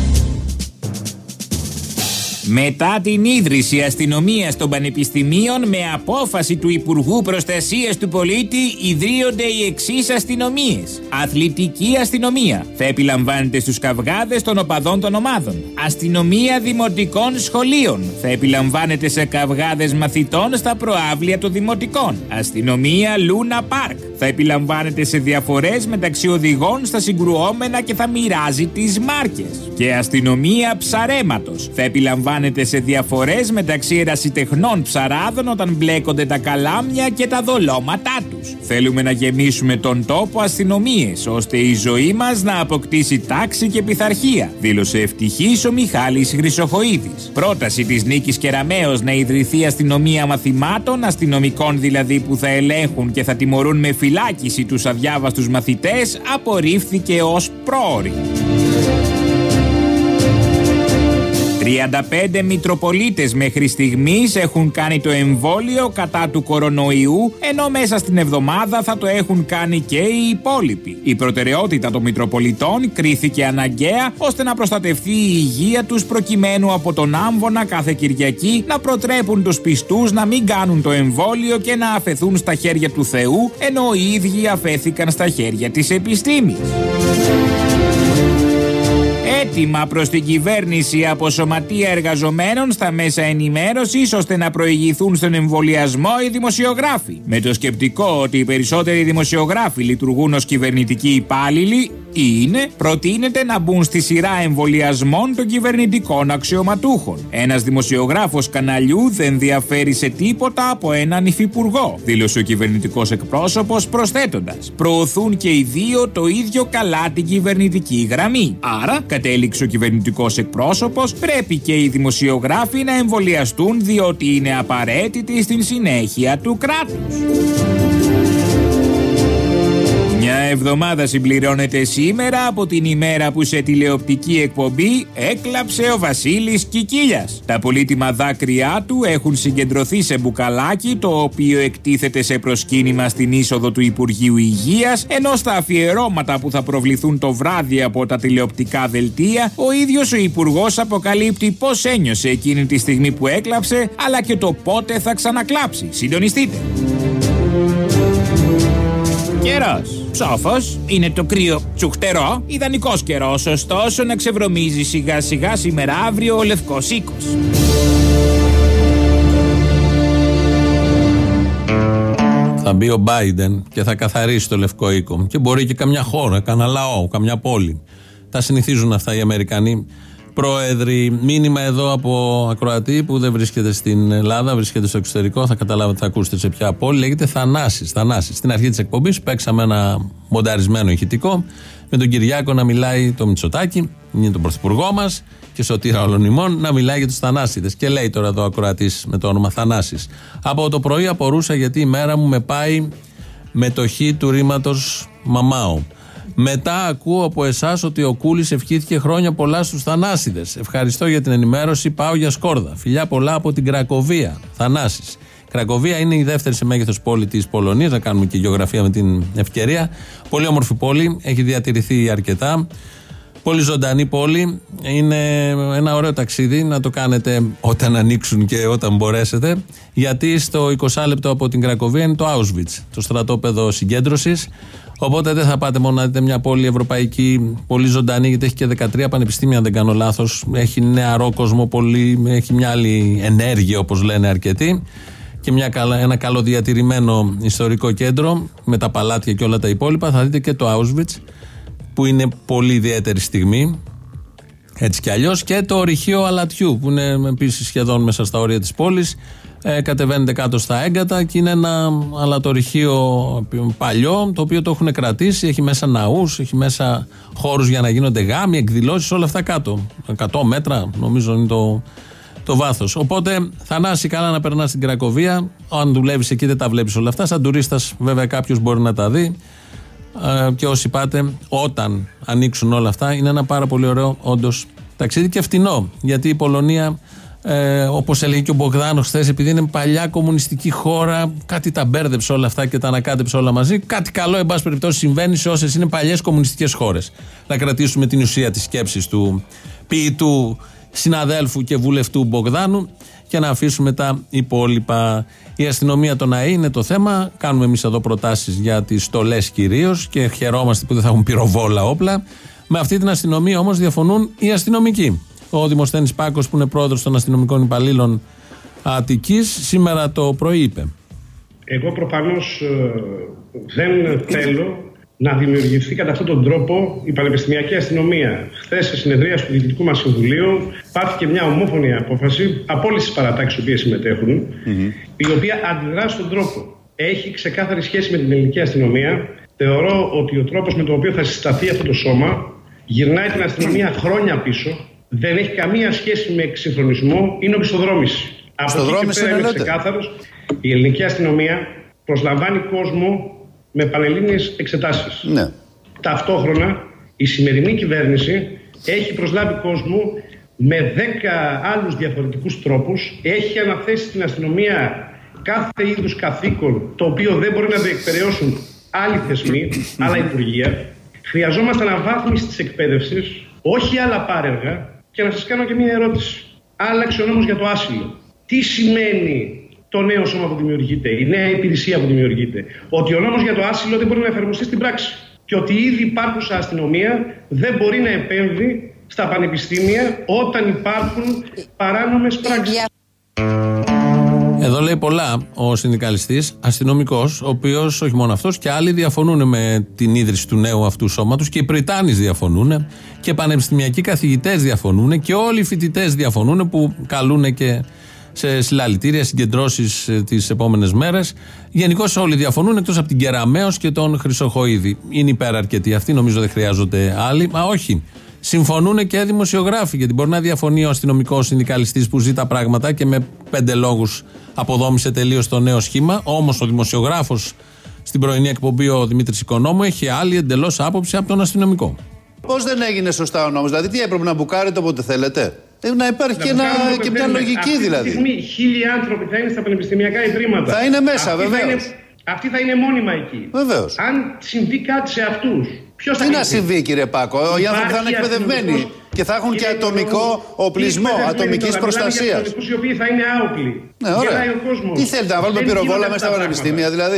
Μετά την ίδρυση αστυνομίας των πανεπιστημίων, με απόφαση του Υπουργού Προστασίας του Πολίτη, ιδρύονται οι εξής αστυνομίες. Αθλητική αστυνομία. Θα επιλαμβάνεται στους καυγάδες των οπαδών των ομάδων. Αστυνομία δημοτικών σχολείων. Θα επιλαμβάνεται σε καυγάδες μαθητών στα προαύλια των δημοτικών. Αστυνομία Λούνα Πάρκ. Θα επιλαμβάνεται σε διαφορές μεταξύ οδηγών στα συγκρουόμενα και θα μοιράζει τις μάρκες. Και αστυνομία ψαρέματος. Θα επιλαμβάνεται σε διαφορές μεταξύ ερασιτεχνών ψαράδων όταν μπλέκονται τα καλάμια και τα δολώματά τους. Θέλουμε να γεμίσουμε τον τόπο αστυνομίες, ώστε η ζωή μας να αποκτήσει τάξη και πειθαρχία, δήλωσε ευτυχής ο Μιχάλης Χρυσοχοΐδης. Πρόταση της Νίκης Κεραμέως να ιδρυθεί αστυνομία μαθημάτων, αστυνομικών δηλαδή που θα ελέγχουν και θα τιμωρούν με φυλάκιση τους αδιάβαστους μαθητές, απορρίφθηκε ως πρόωρη. τριάντα πέντε μητροπολίτες μέχρι στιγμής έχουν κάνει το εμβόλιο κατά του κορονοϊού, ενώ μέσα στην εβδομάδα θα το έχουν κάνει και οι υπόλοιποι. Η προτεραιότητα των μητροπολιτών κρίθηκε αναγκαία ώστε να προστατευτεί η υγεία τους, προκειμένου από τον άμβονα κάθε Κυριακή να προτρέπουν τους πιστούς να μην κάνουν το εμβόλιο και να αφαιθούν στα χέρια του Θεού, ενώ οι ίδιοι αφέθηκαν στα χέρια της επιστήμης. Έτοιμα προς την κυβέρνηση από σωματεία εργαζομένων στα μέσα ενημέρωσης ώστε να προηγηθούν στον εμβολιασμό οι δημοσιογράφοι. Με το σκεπτικό ότι οι περισσότεροι δημοσιογράφοι λειτουργούν ως κυβερνητικοί υπάλληλοι, είναι, προτείνεται να μπουν στη σειρά εμβολιασμών των κυβερνητικών αξιωματούχων. Ένας δημοσιογράφος καναλιού δεν διαφέρει σε τίποτα από έναν υφυπουργό, δήλωσε ο κυβερνητικός εκπρόσωπος, προσθέτοντας: προωθούν και οι δύο το ίδιο καλά την κυβερνητική γραμμή. Άρα, κατέληξε ο κυβερνητικός εκπρόσωπος, πρέπει και οι δημοσιογράφοι να εμβολιαστούν, διότι είναι απαραίτητοι στην συνέχεια του κράτους. Μια εβδομάδα συμπληρώνεται σήμερα από την ημέρα που σε τηλεοπτική εκπομπή έκλαψε ο Βασίλης Κικίλιας. Τα πολύτιμα δάκρυά του έχουν συγκεντρωθεί σε μπουκαλάκι, το οποίο εκτίθεται σε προσκύνημα στην είσοδο του Υπουργείου Υγείας, ενώ στα αφιερώματα που θα προβληθούν το βράδυ από τα τηλεοπτικά δελτία, ο ίδιος ο Υπουργός αποκαλύπτει πώς ένιωσε εκείνη τη στιγμή που έκλαψε, αλλά και το πότε θα ξανακλάψει. Συντονιστείτε. Καιρός. Ψόφος, είναι το κρύο τσουχτερό, ιδανικός καιρός, ωστόσο να ξεβρωμίζει σιγά σιγά σήμερα αύριο ο λευκός οίκος. Θα μπει ο Μπάιντεν και θα καθαρίσει το λευκό οίκο και μπορεί και καμιά χώρα, κανένα λαό, καμιά πόλη. Τα συνηθίζουν αυτά οι Αμερικανοί πρόεδροι. Μήνυμα εδώ από ακροατή που δεν βρίσκεται στην Ελλάδα, βρίσκεται στο εξωτερικό. Θα καταλάβετε, θα ακούσετε σε ποια πόλη. Λέγεται Θανάσης. Θανάσης. Στην αρχή της εκπομπής παίξαμε ένα μονταρισμένο ηχητικό με τον Κυριάκο να μιλάει, το Μητσοτάκη, είναι τον πρωθυπουργό μας και σωτήρα όλων ημών, να μιλάει για τους Θανάσιδες. Και λέει τώρα εδώ ο ακροατής με το όνομα Θανάσης: από το πρωί απορούσα γιατί η μέρα μου με πάει με το χ του ρήματος Μαμάο. Μετά ακούω από εσάς ότι ο Κούλης ευχήθηκε χρόνια πολλά στους Θανάσιδες. Ευχαριστώ για την ενημέρωση. Πάω για σκόρδα. Φιλιά πολλά από την Κρακοβία. Θανάσης. Κρακοβία είναι η δεύτερη σε μέγεθος πόλη της Πολωνίας. Να κάνουμε και γεωγραφία με την ευκαιρία. Πολύ όμορφη πόλη. Έχει διατηρηθεί αρκετά. Πολύ ζωντανή πόλη. Είναι ένα ωραίο ταξίδι να το κάνετε όταν ανοίξουν και όταν μπορέσετε. Γιατί στο είκοσι λεπτό από την Κρακοβία είναι το Auschwitz, το στρατόπεδο συγκέντρωσης. Οπότε δεν θα πάτε μόνο να δείτε μια πόλη ευρωπαϊκή πολύ ζωντανή, γιατί έχει και δεκατρία πανεπιστήμια, αν δεν κάνω λάθος. Έχει νεαρό κόσμο πολύ, έχει μια άλλη ενέργεια, όπως λένε αρκετοί. Και μια, ένα καλοδιατηρημένο ιστορικό κέντρο με τα παλάτια και όλα τα υπόλοιπα. Θα δείτε και το Auschwitz, που είναι πολύ ιδιαίτερη στιγμή, έτσι κι αλλιώς, και το ορυχείο Αλατιού, που είναι επίσης σχεδόν μέσα στα όρια της πόλης. Ε, κατεβαίνετε κάτω στα έγκατα και είναι ένα αλατορυχείο παλιό, το οποίο το έχουν κρατήσει, έχει μέσα ναούς, έχει μέσα χώρους για να γίνονται γάμοι, εκδηλώσεις, όλα αυτά κάτω. εκατό μέτρα νομίζω είναι το, το βάθος. Οπότε Θανάση, καλά να περνάς στην Κρακοβία. Αν δουλεύεις εκεί δεν τα βλέπεις όλα αυτά. Σαν τουρίστας βέβαια κάποιος μπορεί να τα δει. Ε, και όσοι πάτε, όταν ανοίξουν όλα αυτά, είναι ένα πάρα πολύ ωραίο όντως ταξίδι και φτηνό. Γιατί η Πολωνία, ε, όπως έλεγε και ο Μπογδάνος χθες, επειδή είναι παλιά κομμουνιστική χώρα, κάτι τα μπέρδεψε όλα αυτά και τα ανακάτεψε όλα μαζί. Κάτι καλό, εν πάση περιπτώσει, συμβαίνει σε όσες είναι παλιές κομμουνιστικές χώρες. Να κρατήσουμε την ουσία της σκέψης του ποιητού συναδέλφου και βουλευτού Μπογδάνου και να αφήσουμε τα υπόλοιπα. Η αστυνομία των ΑΕ είναι το θέμα. Κάνουμε εμείς εδώ προτάσεις για τις στολές κυρίως και χαιρόμαστε που δεν θα έχουν πυροβόλα όπλα. Με αυτή την αστυνομία όμως διαφωνούν οι αστυνομικοί. Ο Δημοσθένης Πάκος, που είναι πρόεδρος των αστυνομικών υπαλλήλων Αττικής, σήμερα το πρωί είπε: Εγώ προφανώς δεν θέλω να δημιουργηθεί κατά αυτόν τον τρόπο η πανεπιστημιακή αστυνομία. Χθες, σε συνεδρία του Διοικητικού μας Συμβουλίου, πάρθηκε μια ομόφωνη απόφαση από όλες τις παρατάξεις που συμμετέχουν, mm-hmm. η οποία αντιδρά στον τρόπο. Έχει ξεκάθαρη σχέση με την ελληνική αστυνομία. Θεωρώ ότι ο τρόπος με τον οποίο θα συσταθεί αυτό το σώμα γυρνάει την αστυνομία χρόνια πίσω. Δεν έχει καμία σχέση με εξυγχρονισμό, είναι οπισθοδρόμηση. Από εκεί και πέρα είναι ξεκάθαρος. Η ελληνική αστυνομία προσλαμβάνει κόσμο με πανελλήνιες εξετάσεις. Ναι. Ταυτόχρονα η σημερινή κυβέρνηση έχει προσλάβει κόσμο με δέκα άλλους διαφορετικούς τρόπους. Έχει αναθέσει στην αστυνομία κάθε είδους καθήκον, το οποίο δεν μπορεί να διεκπεραιώσουν άλλοι θεσμοί, άλλα υπουργεία. Χρειαζόμαστε αναβάθμιση της εκπαίδευσης, όχι άλλα πάρεργα. Και να σας κάνω και μία ερώτηση. Άλλαξε ο νόμος για το άσυλο. Τι σημαίνει το νέο σώμα που δημιουργείται, η νέα υπηρεσία που δημιουργείται? Ότι ο νόμος για το άσυλο δεν μπορεί να εφαρμοστεί στην πράξη. Και ότι η ήδη υπάρχουσα αστυνομία δεν μπορεί να επέμβει στα πανεπιστήμια όταν υπάρχουν παράνομες πράξεις. Εδώ λέει πολλά ο συνδικαλιστής, αστυνομικός, ο οποίος, όχι μόνο αυτός, και άλλοι διαφωνούν με την ίδρυση του νέου αυτού σώματος, και οι Πριτάνης διαφωνούν και πανεπιστημιακοί καθηγητές διαφωνούν και όλοι οι φοιτητές διαφωνούν, που καλούν και σε συλλαλητήρια, συγκεντρώσεις τις επόμενες μέρες. Γενικώς όλοι διαφωνούν, εκτός από την Κεραμέως και τον Χρυσοχοΐδη. Είναι υπεραρκετοί αυτοί, νομίζω δεν χρειάζονται άλλοι. Μα όχι. Συμφωνούν και δημοσιογράφοι, γιατί μπορεί να διαφωνεί ο αστυνομικός συνδικαλιστής που ζει τα πράγματα και με πέντε λόγους αποδόμησε τελείως το νέο σχήμα. Όμως ο δημοσιογράφος στην πρωινή εκπομπή, ο Δημήτρης Οικονόμου, έχει άλλη εντελώς άποψη από τον αστυνομικό. Πώς δεν έγινε σωστά ο νόμος, δηλαδή τι έπρεπε να μπουκάρετε όποτε θέλετε? Να υπάρχει και, ένα, και μια λογική αυτή δηλαδή. Αυτή τη στιγμή χίλιοι άνθρωποι θα είναι στα πανεπιστημιακά ιδρύματα. Θα είναι μέσα, βεβαίως. Αυτοί θα είναι μόνιμα εκεί. Βεβαίως. Αν συμβεί κάτι σε αυτούς, ποιος θα? Τι να συμβεί, κύριε Πάκο? Οι άνθρωποι θα είναι εκπαιδευμένοι και θα έχουν και ατομικό οπλισμό ατομικής προστασίας. Οι οποίοι θα είναι άοπλοι. Ναι, ωραία. Τι θέλετε, να βάλουμε πυροβόλα μέσα στα πανεπιστήμια δηλαδή?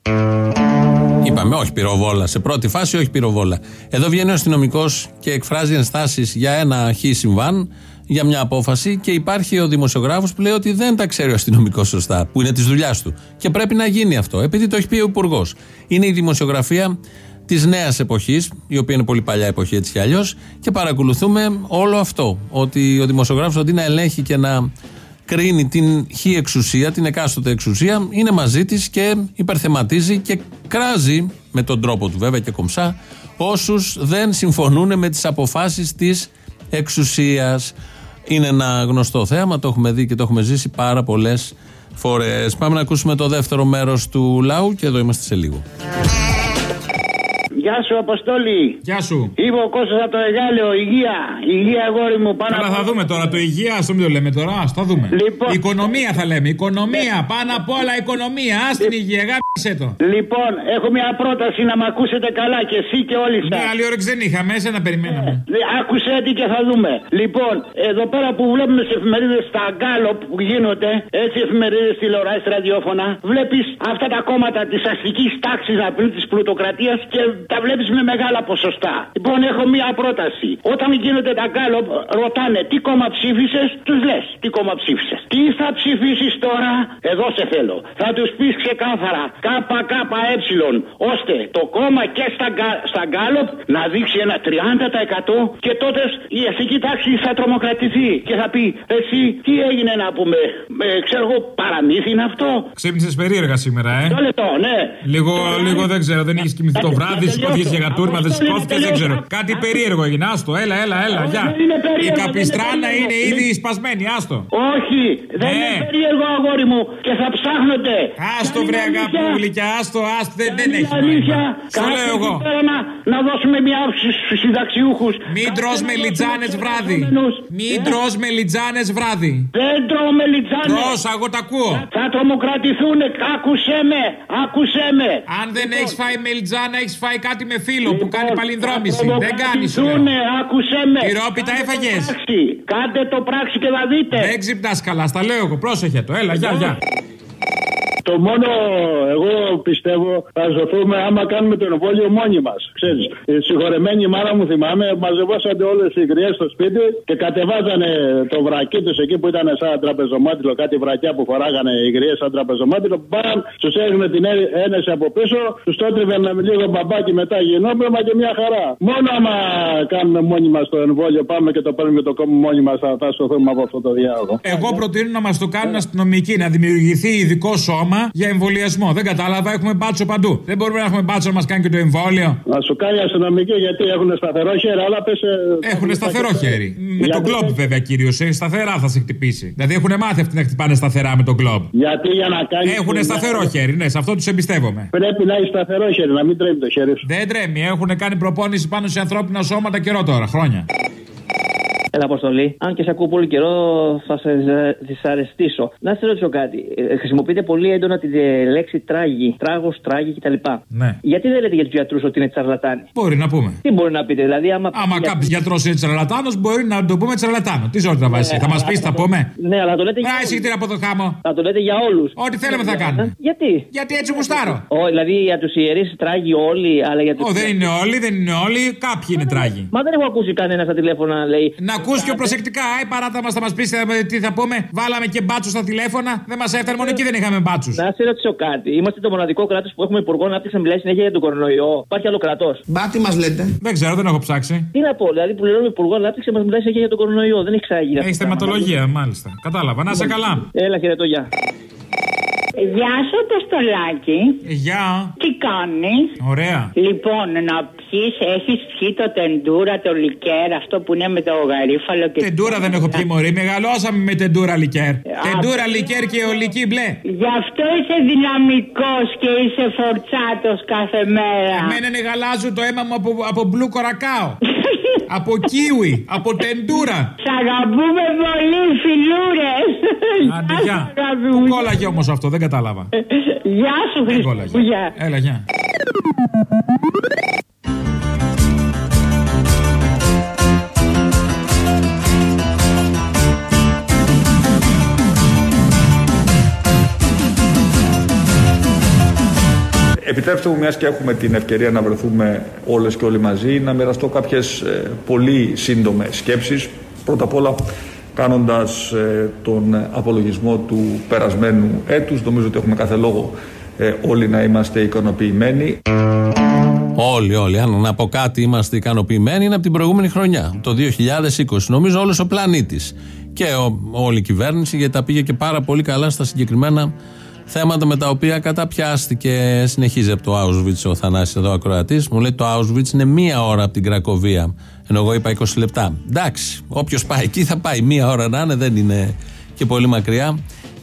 Είπαμε όχι πυροβόλα. Σε πρώτη φάση όχι πυροβόλα. Εδώ βγαίνει ο αστυνομικός και εκφράζει ενστάσεις για ένα χ συμβάν, για μια απόφαση, και υπάρχει ο δημοσιογράφος που λέει ότι δεν τα ξέρει ο αστυνομικός σωστά, που είναι της δουλειάς του. Και πρέπει να γίνει αυτό, επειδή το έχει πει ο Υπουργός. Είναι η δημοσιογραφία της νέας εποχής, η οποία είναι πολύ παλιά εποχή έτσι κι αλλιώς, και παρακολουθούμε όλο αυτό. Ότι ο δημοσιογράφος, αντί να ελέγχει και να κρίνει την χ εξουσία, την εκάστοτε εξουσία, είναι μαζί της και υπερθεματίζει και κράζει, με τον τρόπο του βέβαια και κομψά, όσους δεν συμφωνούν με τις αποφάσεις της εξουσίας. Είναι ένα γνωστό θέαμα, το έχουμε δει και το έχουμε ζήσει πάρα πολλές φορές. Πάμε να ακούσουμε το δεύτερο μέρος του λαού και εδώ είμαστε σε λίγο. Γεια σου, Αποστόλη. Γεια σου. Είμαι ο Κώστας από το Εγάλεο. Υγεία. Υγεία, αγόρι μου. Πάνω Καλά, θα δούμε τώρα το υγεία. Ας το μην το λέμε τώρα. Ας το δούμε. Λοιπόν... Οικονομία θα λέμε. Οικονομία. Ναι. Πάνω απ' όλα οικονομία. Ας την υγεία. Γάμισε το. Λοιπόν, έχω μια πρόταση να μ' ακούσετε καλά και εσύ και όλοι σας. Ναι, άλλη ώρα δεν είχαμε. Εσένα περιμέναμε. Ναι, άκουσε τι και θα δούμε. Λοιπόν, εδώ πέρα που βλέπουμε στις εφημερίδες τα γκάλοπ που γίνονται, έτσι εφημερίδες, τηλεοράσεις, ραδιόφωνα, βλέπεις αυτά τα κόμματα της αστικής τάξης να πει της πλουτοκρατίας και τα βλέπεις με μεγάλα ποσοστά. Λοιπόν, έχω μία πρόταση. Όταν γίνονται τα γκάλοπ, ρωτάνε τι κόμμα ψήφισες, τους λες τι κόμμα ψήφισες. Τι θα ψηφίσεις τώρα, εδώ σε θέλω. Θα τους πεις ξεκάθαρα ΚΚΕ, ώστε το κόμμα και στα, στα γκάλοπ να δείξει ένα τριάντα τοις εκατό και τότε η αστική τάξη θα τρομοκρατηθεί και θα πει εσύ τι έγινε να πούμε, ε, ξέρω εγώ, παραμύθι είναι αυτό. Ξύπνησες περίεργα σήμερα, ε. Το λεπτό, ναι. Λίγο, λίγο δεν ξέρω, δεν είχες κοιμηθεί το βράδυ, σηκώθηκες για γατούρμα, δεν σηκώθηκες, δεν ξέρω. Κάτι περίεργο έγινε, άστο, έλα, έλα, έλα, γεια. Η καπιστράνα είναι ήδη σπασμένη, άστο. Όχι, δεν είναι περίεργο, αγόρι μου, και θα ψάχνονται. Άστο, βρε αγάπη, άστο, άστο, δεν έχει νόημα. Σου λέω εγώ. Να δώσουμε μια αύξηση στους συνταξιούχους. Μην τρως μελιτζάνες βράδυ. Μην τρως μελιτζάνες βράδυ. Δεν τρώω μελιτζάνες. Τρως, εγώ τα ακούω. Θα τρομοκρατηθούνε, άκουσέ με, άκουσέ με. Αν δεν έχεις φάει μελιτζάνα, έχεις φάει κάτι με φίλο που κάνει παλινδρόμηση. Δεν κάνεις. Άκουσέ με. Τυρόπιτα έφαγες. Κάντε το πράξη και θα δείτε. Δεν ξυπνάς καλά, στα λέω εγώ. Πρόσεχε το, έλα, γεια, γεια. Το μόνο εγώ πιστεύω θα ζωθούμε άμα κάνουμε το εμβόλιο μόνοι μας. Ξέρεις, η συγχωρεμένη μάνα μου θυμάμαι, μαζευόσατε όλες οι γριές στο σπίτι και κατεβάζανε το βρακί τους εκεί που ήταν σαν τραπεζομάτιλο, κάτι βρακιά που φοράγανε οι γριές σαν τραπεζομάτιλο. Μπαμ, τους έγινε την ένεση από πίσω, τους το έτριβαν με λίγο μπαμπάκι μετά γινόπλευμα και μια χαρά. Μόνο άμα κάνουμε μόνοι μας το εμβόλιο, πάμε και το παίρνουμε και το κόμμα μόνοι μας, θα, θα σωθούμε από αυτό το διάλογο. Εγώ προτείνω να μας το κάνουν αστυνομικοί, να δημιουργηθεί ειδικό σώμα για εμβολιασμό. Δεν κατάλαβα, έχουμε μπάτσο παντού. Δεν μπορούμε να έχουμε μπάτσο να μας κάνει και το εμβόλιο. Να σου κάνει αστυνομική γιατί έχουν σταθερό χέρι, αλλά πες. Έχουν σταθερό χέρι. Με τον κλόμπ βέβαια κυρίως. Σταθερά θα σε χτυπήσει. Δηλαδή έχουν μάθει αυτοί να χτυπάνε σταθερά με τον κλόμπ. Γιατί για να κάνει. Έχουν σταθερό χέρι, ναι, σε αυτό τους εμπιστεύομαι. Πρέπει να έχει σταθερό χέρι, να μην τρέμει το χέρι σου. Δεν τρέμει, έχουν κάνει προπόνηση πάνω σε ανθρώπινα σώματα καιρό τώρα, χρόνια. Έλα, Αποστολή. Αν και σε ακούω πολύ καιρό, θα σε δυσαρεστήσω. Να σε ρωτήσω κάτι. Ε, χρησιμοποιείτε πολύ έντονα τη λέξη τράγη, τράγος, τράγη κτλ. Ναι. Γιατί δεν λέτε για τους γιατρούς ότι είναι τσαρλατάνοι? Μπορεί να πούμε. Τι μπορεί να πείτε, δηλαδή, άμα. Άμα για... κάποιος γιατρός είναι τσαρλατάνος, μπορεί να το πούμε τσαρλατάνο. Τι ζόρι τραβάει, ναι, θα μας πεις, θα πούμε. Ναι, αλλά το λέτε για. Α, εισηγητήρα από το χάμο. Θα το λέτε για όλους. Ό,τι θέλουμε θα κάνουμε. Γιατί? Γιατί έτσι γουστάρω. Oh, δηλαδή για τους ιερείς τράγοι όλοι, αλλά για τους. Oh, δεν είναι όλοι, δεν είναι όλοι. Κάποιοι είναι τράγοι. Μα δεν έχω ακούσει κανένα στα τηλέφωνα να λέει. Να ακούς πιο προσεκτικά. Άι, παράτα μας θα μας πεις τι θα πούμε. Βάλαμε και μπάτσους στα τηλέφωνα. Δεν μας έφτανε, μόνο εκεί δεν είχαμε μπάτσους. Να σε ρωτήσω κάτι. Είμαστε το μοναδικό κράτος που έχουμε υπουργό ανάπτυξη να μιλάει συνέχεια για τον κορονοϊό. Υπάρχει άλλο κράτος? Μπα, τι μας λέτε? Δεν ξέρω, δεν έχω ψάξει. Τι να πω, δηλαδή που πληρώνουμε υπουργό ανάπτυξη μας μιλάει συνέχεια για τον κορονοϊό. Δεν έχει ξάγει. Έχει θεματολογία, μάλιστα. Κατάλαβα. Να σε καλά. Έλα, χαιρετώ, γεια. Γεια σου, Αποστολάκη. Γεια. Τι κάνεις? Ωραία. Λοιπόν, να πιεις, έχεις πιει το τεντούρα, το λικέρ, αυτό που είναι με το γαρίφαλο και. Τεντούρα δεν έχω πιει, μωρή. Μεγαλώσαμε με τεντούρα λικέρ. Α, τεντούρα λικέρ και ολική μπλε. Γι' αυτό είσαι δυναμικός και είσαι φορτσάτος κάθε μέρα. Εμένα είναι γαλάζω το αίμα μου από, από μπλου κορακάο. Από κίουι, από τεντούρα. Σ' αγαπούμε πολύ, φιλούρες. Άντε, γεια. Πού κόλλαγε όμως αυτό, δεν κατάλαβα. Γεια σου, Χριστό. Έλα, γεια. Επιτρέψτε μου, μιας και έχουμε την ευκαιρία να βρεθούμε όλες και όλοι μαζί, να μοιραστώ κάποιες ε, πολύ σύντομες σκέψεις. Πρώτα απ' όλα, κάνοντας ε, τον απολογισμό του περασμένου έτους, νομίζω ότι έχουμε κάθε λόγο ε, όλοι να είμαστε ικανοποιημένοι. Όλοι, όλοι. Αν από κάτι είμαστε ικανοποιημένοι, είναι από την προηγούμενη χρονιά, το δύο χιλιάδες είκοσι. Νομίζω όλος ο πλανήτης και ο, όλη η κυβέρνηση, γιατί τα πήγε και πάρα πολύ καλά στα συγκεκριμένα θέματα με τα οποία καταπιάστηκε. Συνεχίζει από το Auschwitz ο Θανάσης εδώ ακροατής. Μου λέει το Auschwitz είναι μία ώρα από την Κρακοβία. Ενώ εγώ είπα είκοσι λεπτά. Εντάξει, όποιος πάει εκεί θα πάει. Μία ώρα να είναι, δεν είναι και πολύ μακριά.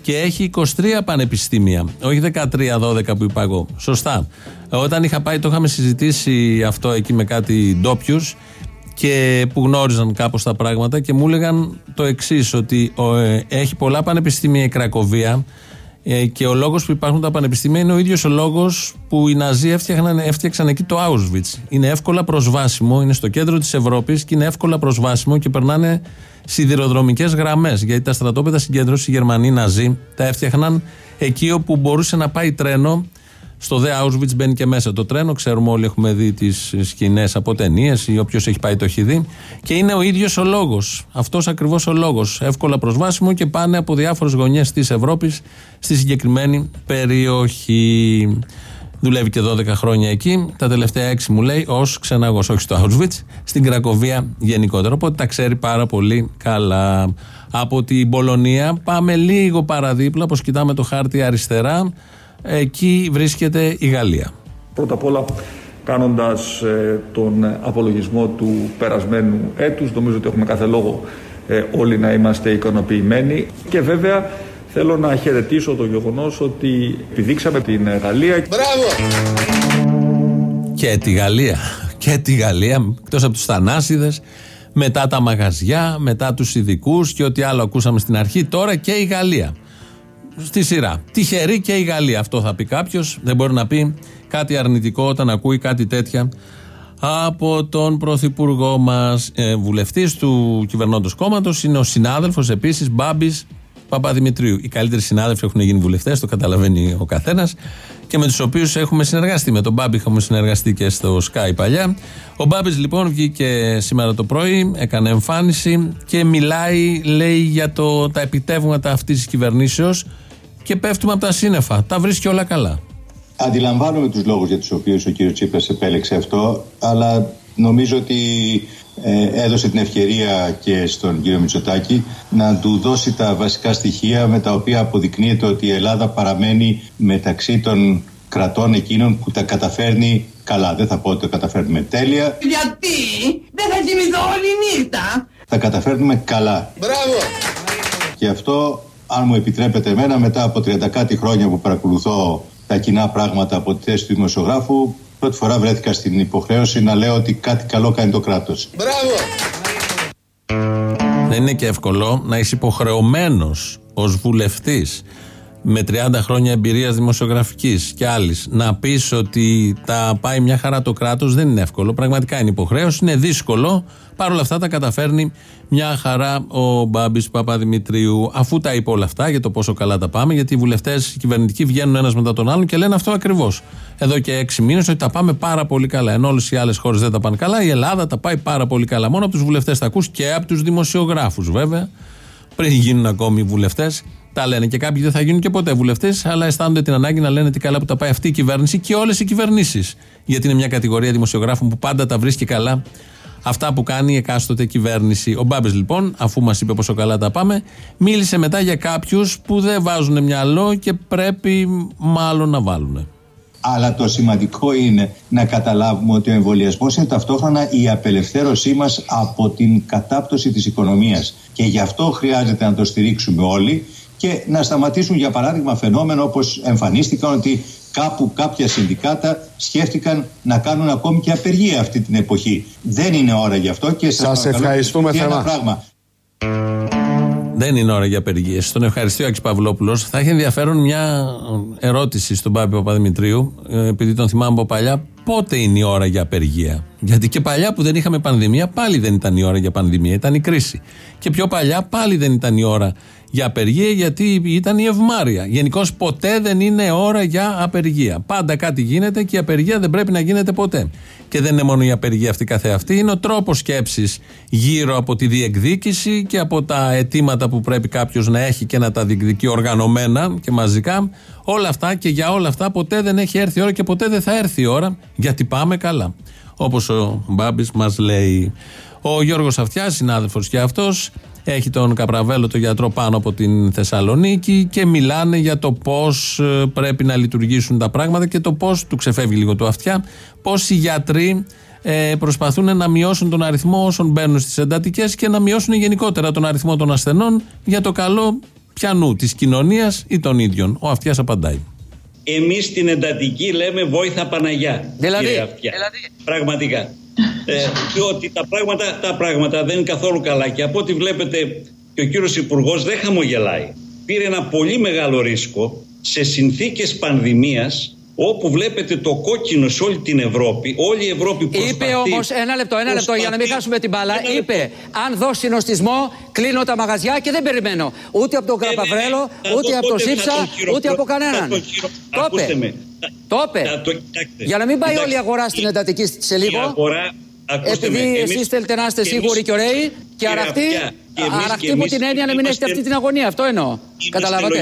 και έχει είκοσι τρία πανεπιστήμια, όχι δεκατρία δώδεκα που είπα εγώ. Σωστά. Όταν είχα πάει, το είχαμε συζητήσει αυτό εκεί με κάτι ντόπιους και που γνώριζαν κάπως τα πράγματα και μου έλεγαν το εξής, ότι ε, έχει πολλά πανεπιστήμια η Κρακοβία ε, και ο λόγος που υπάρχουν τα πανεπιστήμια είναι ο ίδιος ο λόγος που οι Ναζί έφτιαξαν, έφτιαξαν εκεί το Auschwitz. Είναι εύκολα προσβάσιμο, είναι στο κέντρο της Ευρώπης και είναι εύκολα προσβάσιμο και περνάνε σιδηροδρομικές γραμμές, γιατί τα στρατόπεδα συγκέντρωσης οι Γερμανοί Ναζί τα έφτιαχναν εκεί όπου μπορούσε να πάει τρένο. Στο δε Auschwitz μπαίνει και μέσα το τρένο, ξέρουμε όλοι, έχουμε δει τις σκηνές από ταινίες ή όποιος έχει πάει το έχει δει. Και είναι ο ίδιος ο λόγος, αυτός ακριβώς ο λόγος. Εύκολα προσβάσιμο και πάνε από διάφορες γωνιές της Ευρώπης στη συγκεκριμένη περιοχή. Δουλεύει και δώδεκα χρόνια εκεί. Τα τελευταία έξι μου λέει ως ξεναγός, όχι στο Auschwitz, στην Κρακοβία γενικότερα. Οπότε τα ξέρει πάρα πολύ καλά. Από την Πολωνία πάμε λίγο παραδίπλα, όπως κοιτάμε το χάρτη αριστερά. Εκεί βρίσκεται η Γαλλία. Πρώτα απ' όλα, κάνοντας ε, τον απολογισμό του περασμένου έτους, νομίζω ότι έχουμε κάθε λόγο ε, όλοι να είμαστε ικανοποιημένοι. Και βέβαια θέλω να χαιρετήσω το γεγονός ότι επιδείξαμε την Γαλλία. Μπράβο! Και τη Γαλλία. Και τη Γαλλία, εκτός από τους θανάσιδες, μετά τα μαγαζιά, μετά τους ειδικούς και ό,τι άλλο ακούσαμε στην αρχή, τώρα και η Γαλλία. Στη σειρά. Τυχερή και η Γαλλία. Αυτό θα πει κάποιος. Δεν μπορεί να πει κάτι αρνητικό όταν ακούει κάτι τέτοια από τον πρωθυπουργό μας. Ε, βουλευτής του κυβερνώντος κόμματος είναι ο συνάδελφος επίσης Μπάμπης Παπαδημητρίου. Οι καλύτεροι συνάδελφοι έχουν γίνει βουλευτές, το καταλαβαίνει ο καθένας, και με τους οποίους έχουμε συνεργαστεί. Με τον Μπάμπη έχουμε συνεργαστεί και στο Sky παλιά. Ο Μπάμπης λοιπόν βγήκε σήμερα το πρωί, έκανε εμφάνιση και μιλάει, λέει, για το, τα επιτεύγματα αυτής της κυβερνήσεως και πέφτουμε από τα σύννεφα. Τα βρίσκει όλα καλά. Αντιλαμβάνομαι τους λόγους για τους οποίους ο κύριος Τσίπρας επέλεξε αυτό, αλλά νομίζω ότι ε, έδωσε την ευκαιρία και στον κύριο Μητσοτάκη να του δώσει τα βασικά στοιχεία με τα οποία αποδεικνύεται ότι η Ελλάδα παραμένει μεταξύ των κρατών εκείνων που τα καταφέρνει καλά. Δεν θα πω ότι τα καταφέρνουμε τέλεια. Γιατί δεν θα κοιμηθώ όλη νύχτα. Τα καταφέρνουμε καλά. Μπράβο. Και αυτό, αν μου επιτρέπετε εμένα, μετά από τριάντα κάτι χρόνια που παρακολουθώ τα κοινά πράγματα από τη θέση του δημοσιογράφου, πρώτη φορά βρέθηκα στην υποχρέωση να λέω ότι κάτι καλό κάνει το κράτος. Μπράβο! Δεν είναι και εύκολο να είσαι υποχρεωμένος ως βουλευτής με τριάντα χρόνια εμπειρίας δημοσιογραφικής και άλλης να πεις ότι τα πάει μια χαρά το κράτος. Δεν είναι εύκολο. Πραγματικά είναι υποχρέωση, είναι δύσκολο. Παρ' όλα αυτά τα καταφέρνει μια χαρά ο Μπάμπης Παπαδημητρίου. Αφού τα είπε όλα αυτά για το πόσο καλά τα πάμε, γιατί οι βουλευτές οι κυβερνητικοί βγαίνουν ένας μετά τον άλλον και λένε αυτό ακριβώς. Εδώ και έξι μήνες ότι τα πάμε πάρα πολύ καλά. Ενώ όλες οι άλλες χώρες δεν τα πάνε καλά, η Ελλάδα τα πάει πάρα πολύ καλά. Μόνο από τους βουλευτές τα ακούς και από τους δημοσιογράφους βέβαια. Πριν γίνουν ακόμη βουλευτές, τα λένε. Και κάποιοι δεν θα γίνουν και ποτέ βουλευτές, αλλά αισθάνονται την ανάγκη να λένε τι καλά που τα πάει αυτή η κυβέρνηση και όλες οι κυβερνήσεις. Γιατί είναι μια κατηγορία δημοσιογράφων που πάντα τα βρίσκει καλά αυτά που κάνει η εκάστοτε κυβέρνηση. Ο Μπάμπης λοιπόν, αφού μας είπε πόσο καλά τα πάμε, μίλησε μετά για κάποιους που δεν βάζουν μυαλό και πρέπει μάλλον να βάλουν. Αλλά το σημαντικό είναι να καταλάβουμε ότι ο εμβολιασμός είναι ταυτόχρονα η απελευθέρωσή μας από την κατάπτωση της οικονομίας. Και γι' αυτό χρειάζεται να το στηρίξουμε όλοι και να σταματήσουν, για παράδειγμα, φαινόμενο όπως εμφανίστηκαν ότι κάπου κάποια συνδικάτα σκέφτηκαν να κάνουν ακόμη και απεργία αυτή την εποχή. Δεν είναι ώρα γι' αυτό και σας ευχαριστούμε θερμά. Δεν είναι ώρα για απεργίες. Τον ευχαριστεί ο Άκης Παυλόπουλος. Θα έχει ενδιαφέρον μια ερώτηση στον Μπάμπη Παπαδημητρίου, επειδή τον θυμάμαι από παλιά, πότε είναι η ώρα για απεργία. Γιατί και παλιά που δεν είχαμε πανδημία, πάλι δεν ήταν η ώρα για πανδημία, ήταν η κρίση. Και πιο παλιά πάλι δεν ήταν η ώρα για απεργία, γιατί ήταν η ευμάρεια. Γενικώς ποτέ δεν είναι ώρα για απεργία. Πάντα κάτι γίνεται και η απεργία δεν πρέπει να γίνεται ποτέ. Και δεν είναι μόνο η απεργία αυτή καθεαυτή, είναι ο τρόπος σκέψης γύρω από τη διεκδίκηση και από τα αιτήματα που πρέπει κάποιος να έχει και να τα διεκδικεί οργανωμένα και μαζικά. Όλα αυτά και για όλα αυτά ποτέ δεν έχει έρθει η ώρα και ποτέ δεν θα έρθει η ώρα, γιατί πάμε καλά. Όπως ο Μπάμπης μας λέει. Ο Γιώργος Αυτιάς, συνάδελφος και αυτός, έχει τον Καπραβέλο, τον γιατρό, πάνω από την Θεσσαλονίκη και μιλάνε για το πώς πρέπει να λειτουργήσουν τα πράγματα και το πώς, του ξεφεύγει λίγο το Αυτιά, πώς οι γιατροί ε, προσπαθούν να μειώσουν τον αριθμό όσων μπαίνουν στις εντατικές και να μειώσουν γενικότερα τον αριθμό των ασθενών για το καλό Πιανού, της κοινωνίας ή των ίδιων? Ο Αυτιάς απαντάει. Εμείς στην εντατική λέμε βόηθα Παναγιά. Δηλαδή, δηλαδή. Πραγματικά. ε, και ότι τα πράγματα, τα πράγματα δεν είναι καθόλου καλά. Και από ό,τι βλέπετε και ο κύριος Υπουργός δεν χαμογελάει. Πήρε ένα πολύ μεγάλο ρίσκο σε συνθήκες πανδημίας, όπου βλέπετε το κόκκινο σε όλη την Ευρώπη. Όλη η Ευρώπη προσπαθεί. Είπε όμως, ένα λεπτό, ένα λεπτό για να μην χάσουμε την μπάλα. Είπε, αν δω συνοστισμό, κλείνω τα μαγαζιά και δεν περιμένω. Ούτε από τον Καπαβρέλο, ούτε από τον Σύψα, ούτε από κανέναν. Το είπε. Το είπε. Για να μην πάει όλη η αγορά στην εντατική σε λίγο. Επειδή εσείς θέλετε να είστε σίγουροι και ωραίοι και αραχτοί, αραχτοί με την έννοια να μην έχετε αυτή την αγωνία. Αυτό εννοώ. Καταλάβατε?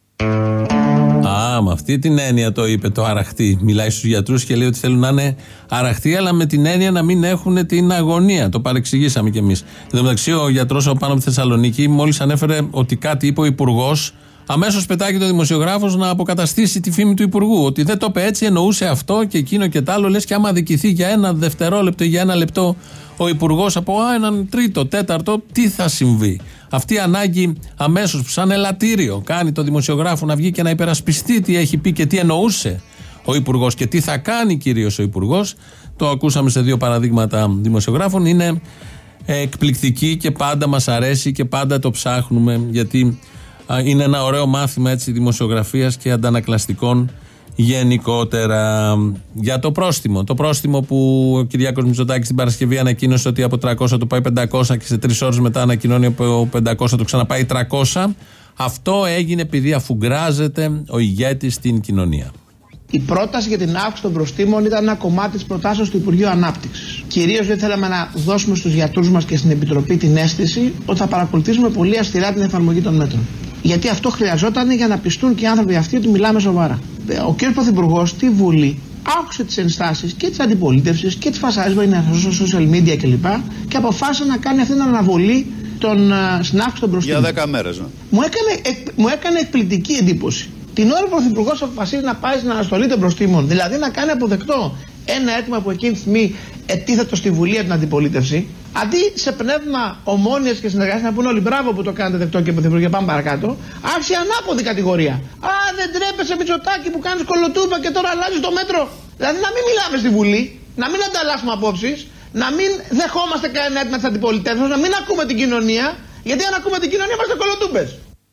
Α, με αυτή την έννοια το είπε το αραχτή. Μιλάει στους γιατρούς και λέει ότι θέλουν να είναι αραχτοί, αλλά με την έννοια να μην έχουν την αγωνία. Το παρεξηγήσαμε κι εμείς. Εν τω μεταξύ, ο γιατρός από πάνω από τη Θεσσαλονίκη μόλις ανέφερε ότι κάτι είπε ο Υπουργός. Αμέσως πετάγει το δημοσιογράφος να αποκαταστήσει τη φήμη του Υπουργού. Ότι δεν το είπε έτσι, εννοούσε αυτό και εκείνο και τ' άλλο. Λες και άμα αδικηθεί για ένα δευτερόλεπτο ή για ένα λεπτό ο Υπουργός από α, έναν τρίτο, τέταρτο, τι θα συμβεί? Αυτή η ανάγκη αμέσως, σαν ελαττήριο, κάνει το δημοσιογράφο να βγει και να υπερασπιστεί τι έχει πει και τι εννοούσε ο Υπουργός και τι θα κάνει κυρίως ο Υπουργός. Το ακούσαμε σε δύο παραδείγματα δημοσιογράφων. Είναι εκπληκτική και πάντα μας αρέσει και πάντα το ψάχνουμε, γιατί είναι ένα ωραίο μάθημα έτσι δημοσιογραφίας και αντανακλαστικών γενικότερα. Για το πρόστιμο. Το πρόστιμο που ο Κυριάκος Μητσοτάκης την Παρασκευή ανακοίνωσε ότι από τριακόσια το πάει πεντακόσια και σε τρεις ώρες μετά ανακοινώνει από πεντακόσια το ξαναπάει τριακόσια. Αυτό έγινε επειδή αφουγκράζεται ο ηγέτης στην κοινωνία. Η πρόταση για την αύξηση των προστίμων ήταν ένα κομμάτι της προτάσεως του Υπουργείου Ανάπτυξης. Κυρίως γιατί θέλαμε να δώσουμε στους γιατρούς μας και στην Επιτροπή την αίσθηση ότι θα παρακολουθήσουμε πολύ αυστηρά την εφαρμογή των μέτρων. Γιατί αυτό χρειαζόταν για να πιστούν και οι άνθρωποι αυτοί ότι μιλάμε σοβαρά. Ο κ. Πρωθυπουργός στη Βουλή άκουσε τις ενστάσεις και της αντιπολίτευσης και της φασαρίσματος στο social media κλπ. Και αποφάσισε να κάνει αυτή την αναβολή των συνάξεων των προστίμων. Για δέκα μέρες, ναι. Μου έκανε, εκ, μου έκανε εκπληκτική εντύπωση. Την ώρα που ο Πρωθυπουργός αποφασίζει να πάει στην αναστολή των προστίμων, δηλαδή να κάνει αποδεκτό ένα αίτημα που εκείνη τη στιγμή ετίθετο στη Βουλή από την αντιπολίτευση, αντί σε πνεύμα ομόνοιας και συνεργασίας να πούνε όλοι μπράβο που το κάνετε δεκτό και Πρωθυπουργέ, πάμε παρακάτω, άρχισε ανάποδη κατηγορία. Α, δεν τρέπεσαι Μητσοτάκη που κάνεις κολοτούπα και τώρα αλλάζεις το μέτρο. Δηλαδή να μην μιλάμε στη Βουλή, να μην ανταλλάσσουμε απόψεις, να μην δεχόμαστε κανένα αίτημα της αντιπολιτεύσεως, να μην ακούμε την κοινωνία, γιατί αν ακούμε την κοινωνία είμαστε κολοτούπες.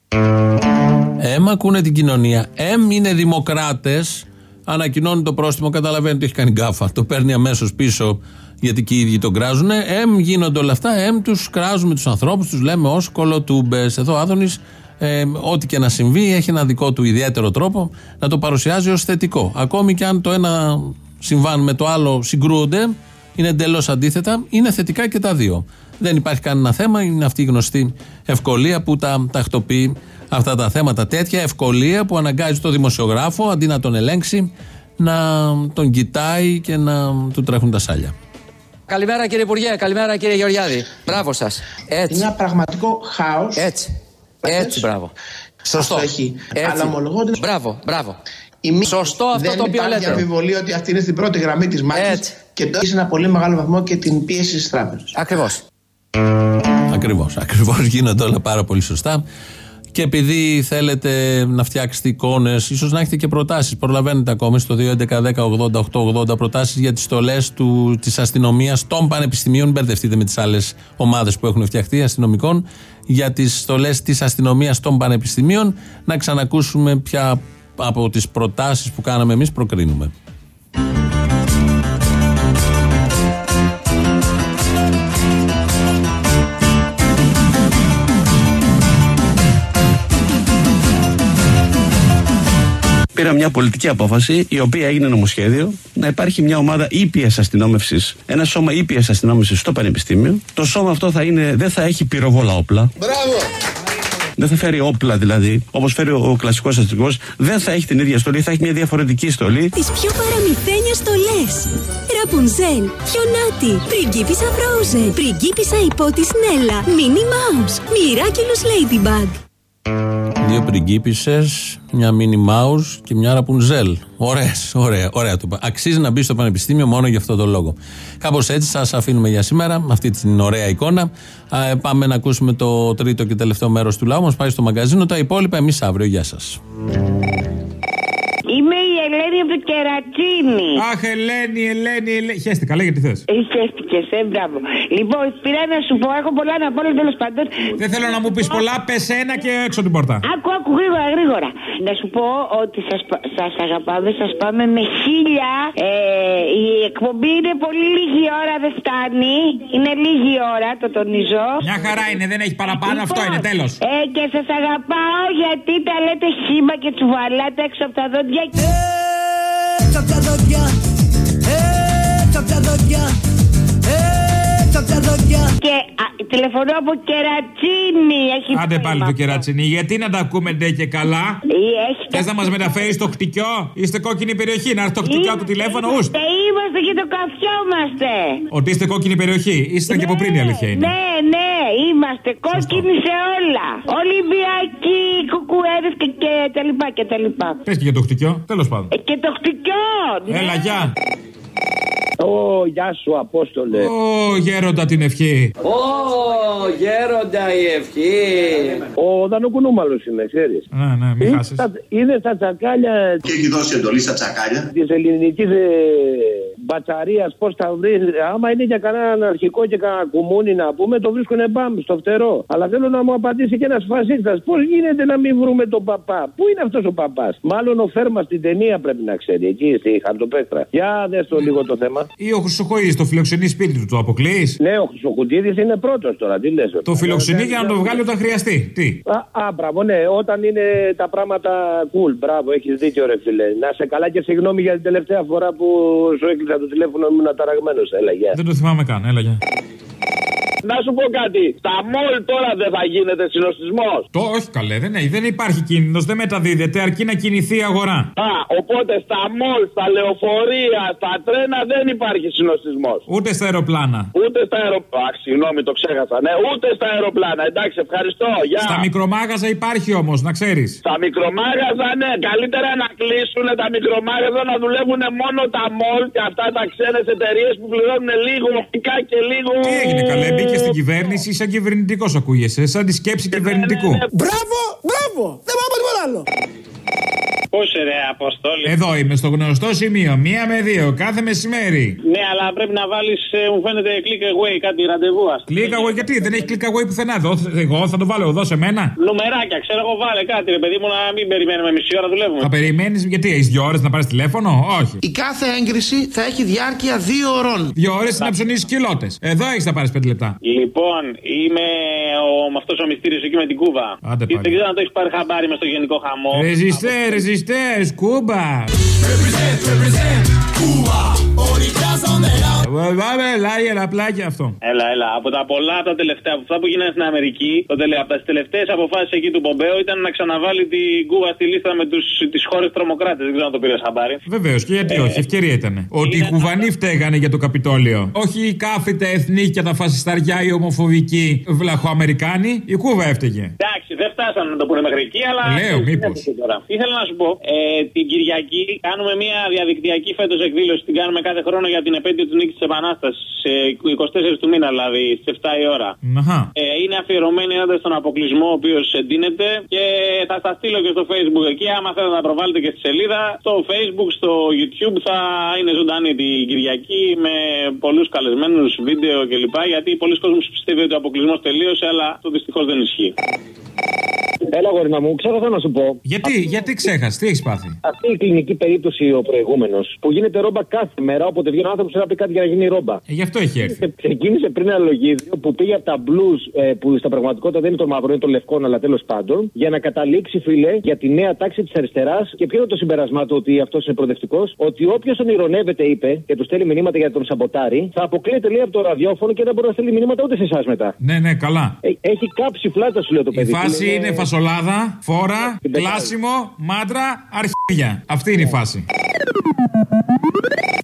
Εμ ακούνε την κοινωνία. Εμ είναι δημοκράτες. Ανακοινώνει το πρόστιμο, καταλαβαίνει ότι έχει κάνει γκάφα. Το παίρνει αμέσως πίσω, γιατί και οι ίδιοι τον κράζουν. Εμ γίνονται όλα αυτά. Εμ τους κράζουμε τους ανθρώπους, τους λέμε ως κολοτούμπες. Εδώ ο Άδωνης, ε, ό,τι και να συμβεί, έχει ένα δικό του ιδιαίτερο τρόπο να το παρουσιάζει ως θετικό. Ακόμη και αν το ένα συμβάν με το άλλο συγκρούονται, είναι εντελώς αντίθετα, είναι θετικά και τα δύο. Δεν υπάρχει κανένα θέμα, είναι αυτή η γνωστή ευκολία που τα τακτοποιεί αυτά τα θέματα. Τέτοια ευκολία που αναγκάζει το δημοσιογράφο, αντί να τον ελέγξει, να τον κοιτάει και να του τρέχουν τα σάλια. Καλημέρα κύριε Υπουργέ, καλημέρα κύριε Γεωργιάδη. Μπράβο σας. Έτσι. Είναι ένα πραγματικό χάος. Έτσι. Έτσι, μπράβο. Σωστό. Έχει. Αλλά ομολογώ ότι... Μπράβο, μπράβο. Μη... Σωστό αυτό δεν το οποίο λέτε. Δεν υπάρχει αμφιβολία ότι αυτή είναι στην πρώτη γραμμή της μάχης και το έχει σε ένα πολύ μεγάλο βαθμό και την πίεση στις τράπεζες. Ακριβώς. Ακριβώς. Ακριβώς γίνονται όλα πάρα πολύ σωστά. Και επειδή θέλετε να φτιάξετε εικόνες, ίσως να έχετε και προτάσεις, προλαβαίνετε ακόμη στο δύο έντεκα δέκα ογδόντα οκτώ ογδόντα προτάσεις για τις στολές του, της αστυνομίας των πανεπιστημίων. Μπερδευτείτε με τις άλλες ομάδες που έχουν φτιαχτεί αστυνομικών. Για τις στολές της αστυνομίας των πανεπιστημίων, να ξανακούσουμε ποια από τις προτάσεις που κάναμε εμείς προκρίνουμε. Πήρα μια πολιτική απόφαση, η οποία έγινε νομοσχέδιο, να υπάρχει μια ομάδα ήπιας αστυνόμευσης, ένα σώμα ήπιας αστυνόμευσης στο Πανεπιστήμιο. Το σώμα αυτό θα είναι, δεν θα έχει πυροβόλα όπλα. Μπράβο! Δεν θα φέρει όπλα δηλαδή, όπως φέρει ο κλασικός αστυνομικός. Δεν θα έχει την ίδια στολή, θα έχει μια διαφορετική στολή. Τις πιο παραμυθένιες στολές. Ραπουνζέλ, Χιονάτι, πριγκίπισσα Φρόουζεν, πριγκίπισσα υπότης Νέλα, Μίνι Μάους, Μοιράκιλους Ladybug. Δύο πριγκίπισσες, μια Μίνι Μάους και μια Ραπουνζέλ. Ωραίες, ωραία, ωραία το είπα. Αξίζει να μπει στο πανεπιστήμιο μόνο για αυτό το λόγο. Κάπως έτσι σας αφήνουμε για σήμερα, με αυτή την ωραία εικόνα. Α, πάμε να ακούσουμε το τρίτο και τελευταίο μέρος του λαού μας. Πάει στο μαγκαζίνο. Τα υπόλοιπα εμείς αύριο. Γεια σας. Είμαι η Ελένη από το Κερατσίνι. Αχ, Ελένη, Ελένη, Ελένη. Χαίστηκα, λέγε τι θες. Χαίστηκες, ε, μπράβο. Λοιπόν, πήρα να σου πω, έχω πολλά να πω, τέλος πάντων. Δεν θέλω να μου πεις πολλά, πες ένα και έξω την πόρτα. Άκου, άκου, γρήγορα, γρήγορα. Να σου πω ότι σας, σας αγαπάμε, σας πάμε με χίλια. Ε, η εκπομπή είναι πολύ λίγη ώρα, δεν φτάνει. Είναι λίγη ώρα, το τονίζω. Μια χαρά είναι, δεν έχει παραπάνω, λοιπόν, αυτό είναι, τέλος. Ε, και σας αγαπάω γιατί τα λέτε χύμα και τσουβαλάτε έξω από τα δόντια. Έξω απ' τα δόντια, έξω απ' τα δόντια, έξω απ' τα δόντια. Και α, τηλεφωνώ από Κερατσίνι. Έχει άντε πάλι το Κερατσίνι, γιατί να τα ακούμε ντε και καλά. Θες να μας μεταφέρεις το χτυκιό, είστε κόκκινη περιοχή, να έρθει το χτυκιό του τηλέφωνο, ουστ. Είμαστε και το καφιόμαστε. Ότι είστε κόκκινη περιοχή, ήσασταν και από πριν η αλήθεια είναι. Ναι, ναι, είμαστε κόκκινοι σε όλα. Ολυμπιακοί, κουκουέδες και, και τα λοιπά και τα λοιπά. Πες και για το χτυκιό, τέλος πάντων. Ε, και το χτυκιό. Έλα, γεια. Ω, γεια σου, Απόστολε. Ω, γέροντα την ευχή. Ω, γέροντα η ευχή. Ο Δανοκουνούμαλος είναι, ξέρεις. Ναι, ναι, μην χάσεις. Είδες τα τσακάλια. Και έχει δώσει εντολή στα τσακάλια της ελληνικής ε, μπατσαρίας, πώς τα βρει. Άμα είναι για κανέναν αρχικό και κανένα κουμούνι να πούμε, το βρίσκουνε μπαμ στο φτερό. Αλλά θέλω να μου απαντήσει και ένας φασίστας. Πώς γίνεται να μην βρούμε τον παπά. Πού είναι αυτός ο παπάς. Μάλλον ο Φέρμας στην ταινία πρέπει να ξέρει. Εκεί στη Χαρτοπέστρα. Για δες το λίγο το θέμα. Ή ο Χρυσοχοίδης το φιλοξενεί σπίτι του, το αποκλείεις. Ναι, ο Χρυσοχοίδης είναι πρώτος τώρα, τι λες. Το φιλοξενεί για να το βγάλει όταν χρειαστεί. Τι. Α, α, μπράβο, ναι, όταν είναι τα πράγματα cool. Μπράβο, έχεις δίκιο, ρε φίλε. Να σε καλά και συγγνώμη για την τελευταία φορά που σου έκλεισα το τηλέφωνο, ήμουν ταραγμένος. Έλα, γεια. Δεν το θυμάμαι καν, έλα, γεια. Να σου πω κάτι. Στα μόλ τώρα δεν θα γίνεται συνοστισμός. Το όχι καλέ, δεν, έχει, δεν υπάρχει κίνδυνος, δεν μεταδίδεται, αρκεί να κινηθεί η αγορά. Α, οπότε στα μόλ, στα λεωφορεία, στα τρένα δεν υπάρχει συνοστισμός. Ούτε στα αεροπλάνα. Ούτε στα αεροπλάνα. Συγγνώμη, το ξέχασα. Ναι, ούτε στα αεροπλάνα. Εντάξει, ευχαριστώ. Γεια. Στα μικρομάγαζα υπάρχει όμως, να ξέρεις. Στα μικρομάγαζα, ναι. Καλύτερα να κλείσουν τα μικρομάγαζα, να δουλεύουν μόνο τα μόλ και αυτά τα ξένες εταιρείες που πληρώνουν λίγο και λίγο. Τι έγινε καλέ, μπήκε στην κυβέρνηση, σαν κυβερνητικός ακούγεσαι, σαν τη σκέψη κυβερνητικού. Μπράβο, μπράβο, δεν πάω τίποτα άλλο. Πώς ρε Αποστόλη. Εδώ είμαι στο γνωστό σημείο, μία με δύο, κάθε μεσημέρι. Ναι, αλλά πρέπει να βάλεις, μου φαίνεται, click away, κάτι ραντεβού. Click away, γιατί δεν έχει click away πουθενά. Εδώ, εγώ θα το βάλω εδώ σε μένα. Νουμεράκια, ξέρω εγώ, βάλε κάτι, ρε παιδί μου, να μην περιμένουμε μισή ώρα, δουλεύουμε. Θα περιμένεις, γιατί έχεις δύο ώρες να πάρεις τηλέφωνο, όχι. Η κάθε έγκριση θα έχει διάρκεια δύο ωρών. Δύο ώρες να ψωνίσεις κιλότες. Εδώ έχεις να πάρεις πέντε λεπτά. Λοιπόν, είμαι ο, με αυτός ο μυστήριος εκεί με την Κούβα. Άντε και δεν ξέρω αν το έχεις πάρει χαμπάρι μες στο γενικό χαμό. Ρεζιστέ, ρεζιστέ, Κούβα. Πάμε, λάγε ένα πλάκι αυτό. Έλα, έλα. Από τα πολλά τα τελευταία, αυτά που γίνανε στην Αμερική, το τελε, από τις τελευταίες αποφάσεις εκεί του Πομπέο ήταν να ξαναβάλει την Κούβα στη λίστα με τις χώρες τρομοκράτες. Δεν ξέρω αν το πήρες χαμπάρι. Βεβαίως, και γιατί ε, όχι, ευκαιρία ήταν. Ότι οι Κουβανοί φταίγανε για το Καπιτόλιο. Όχι οι κάθετε εθνικοί και τα φασισταριά, οι ομοφοβικοί βλαχοαμερικάνοι. Η Κούβα έφταιγε. Εντάξει, δεν φτάσανε να το πούνε μέχρι εκεί, αλλά. Λέω, μήπως. Ήθελα να σου πω, ε, την Κυριακή κάνουμε μια διαδικτυακή φέτος εκδήλωση. Την κάνουμε κάθε χρόνο για την επέτειο της νίκης της Επανάστασης. είκοσι τέσσερις του μήνα, δηλαδή, στις επτά η ώρα. Ε, είναι αφιερωμένη έναντι στον αποκλεισμό, ο οποίος εντείνεται. Και θα σας στείλω και στο Facebook εκεί. Άμα θέλετε να προβάλλετε και στη σελίδα, στο Facebook, στο YouTube θα είναι ζωντανή την Κυριακή με πολλούς καλεσμένους, βίντεο κλπ. Γιατί πολλοί κόσμοι πιστεύει ότι ο αποκλεισμός τελείωσε, αλλά αυτό δυστυχώς δεν ισχύει. Έλα, γόρινα μου, ξέχασα να σου πω. Γιατί, Α, γιατί ξέχασε, τι έχει πάθει. Αυτή η κλινική περίπτωση, ο προηγούμενος, που γίνεται ρόμπα κάθε μέρα, όποτε βγαίνει ο άνθρωπος να πει κάτι για να γίνει ρόμπα. Ε, γι' αυτό έχει έρθει. Ξεκίνησε πριν ένα λογίδιο που πήγε από τα blues, ε, που στα πραγματικότητα δεν είναι το μαύρο, είναι το λευκό, αλλά τέλος πάντων, για να καταλήξει, φίλε, για τη νέα τάξη της αριστεράς. Και ποιο είναι το συμπερασμά του ότι αυτός είναι προοδευτικός, ότι όποιος τον ηρωνεύεται, είπε, και του στέλνει μηνύματα για τον σαμποτάρι, θα αποκλείεται, λέει, από το ραδιόφωνο και δεν μπορεί να στέλνει μηνύματα ούτε σε εσά μετά. Ναι, ναι, καλά. Ε, έχει κάψει φλάτα, σου λέω το παιδί. Η φάση είναι, είναι φασολάδα, φόρα, κλάσιμο, μάντρα, αρχίδια. Αυτή είναι η φάση.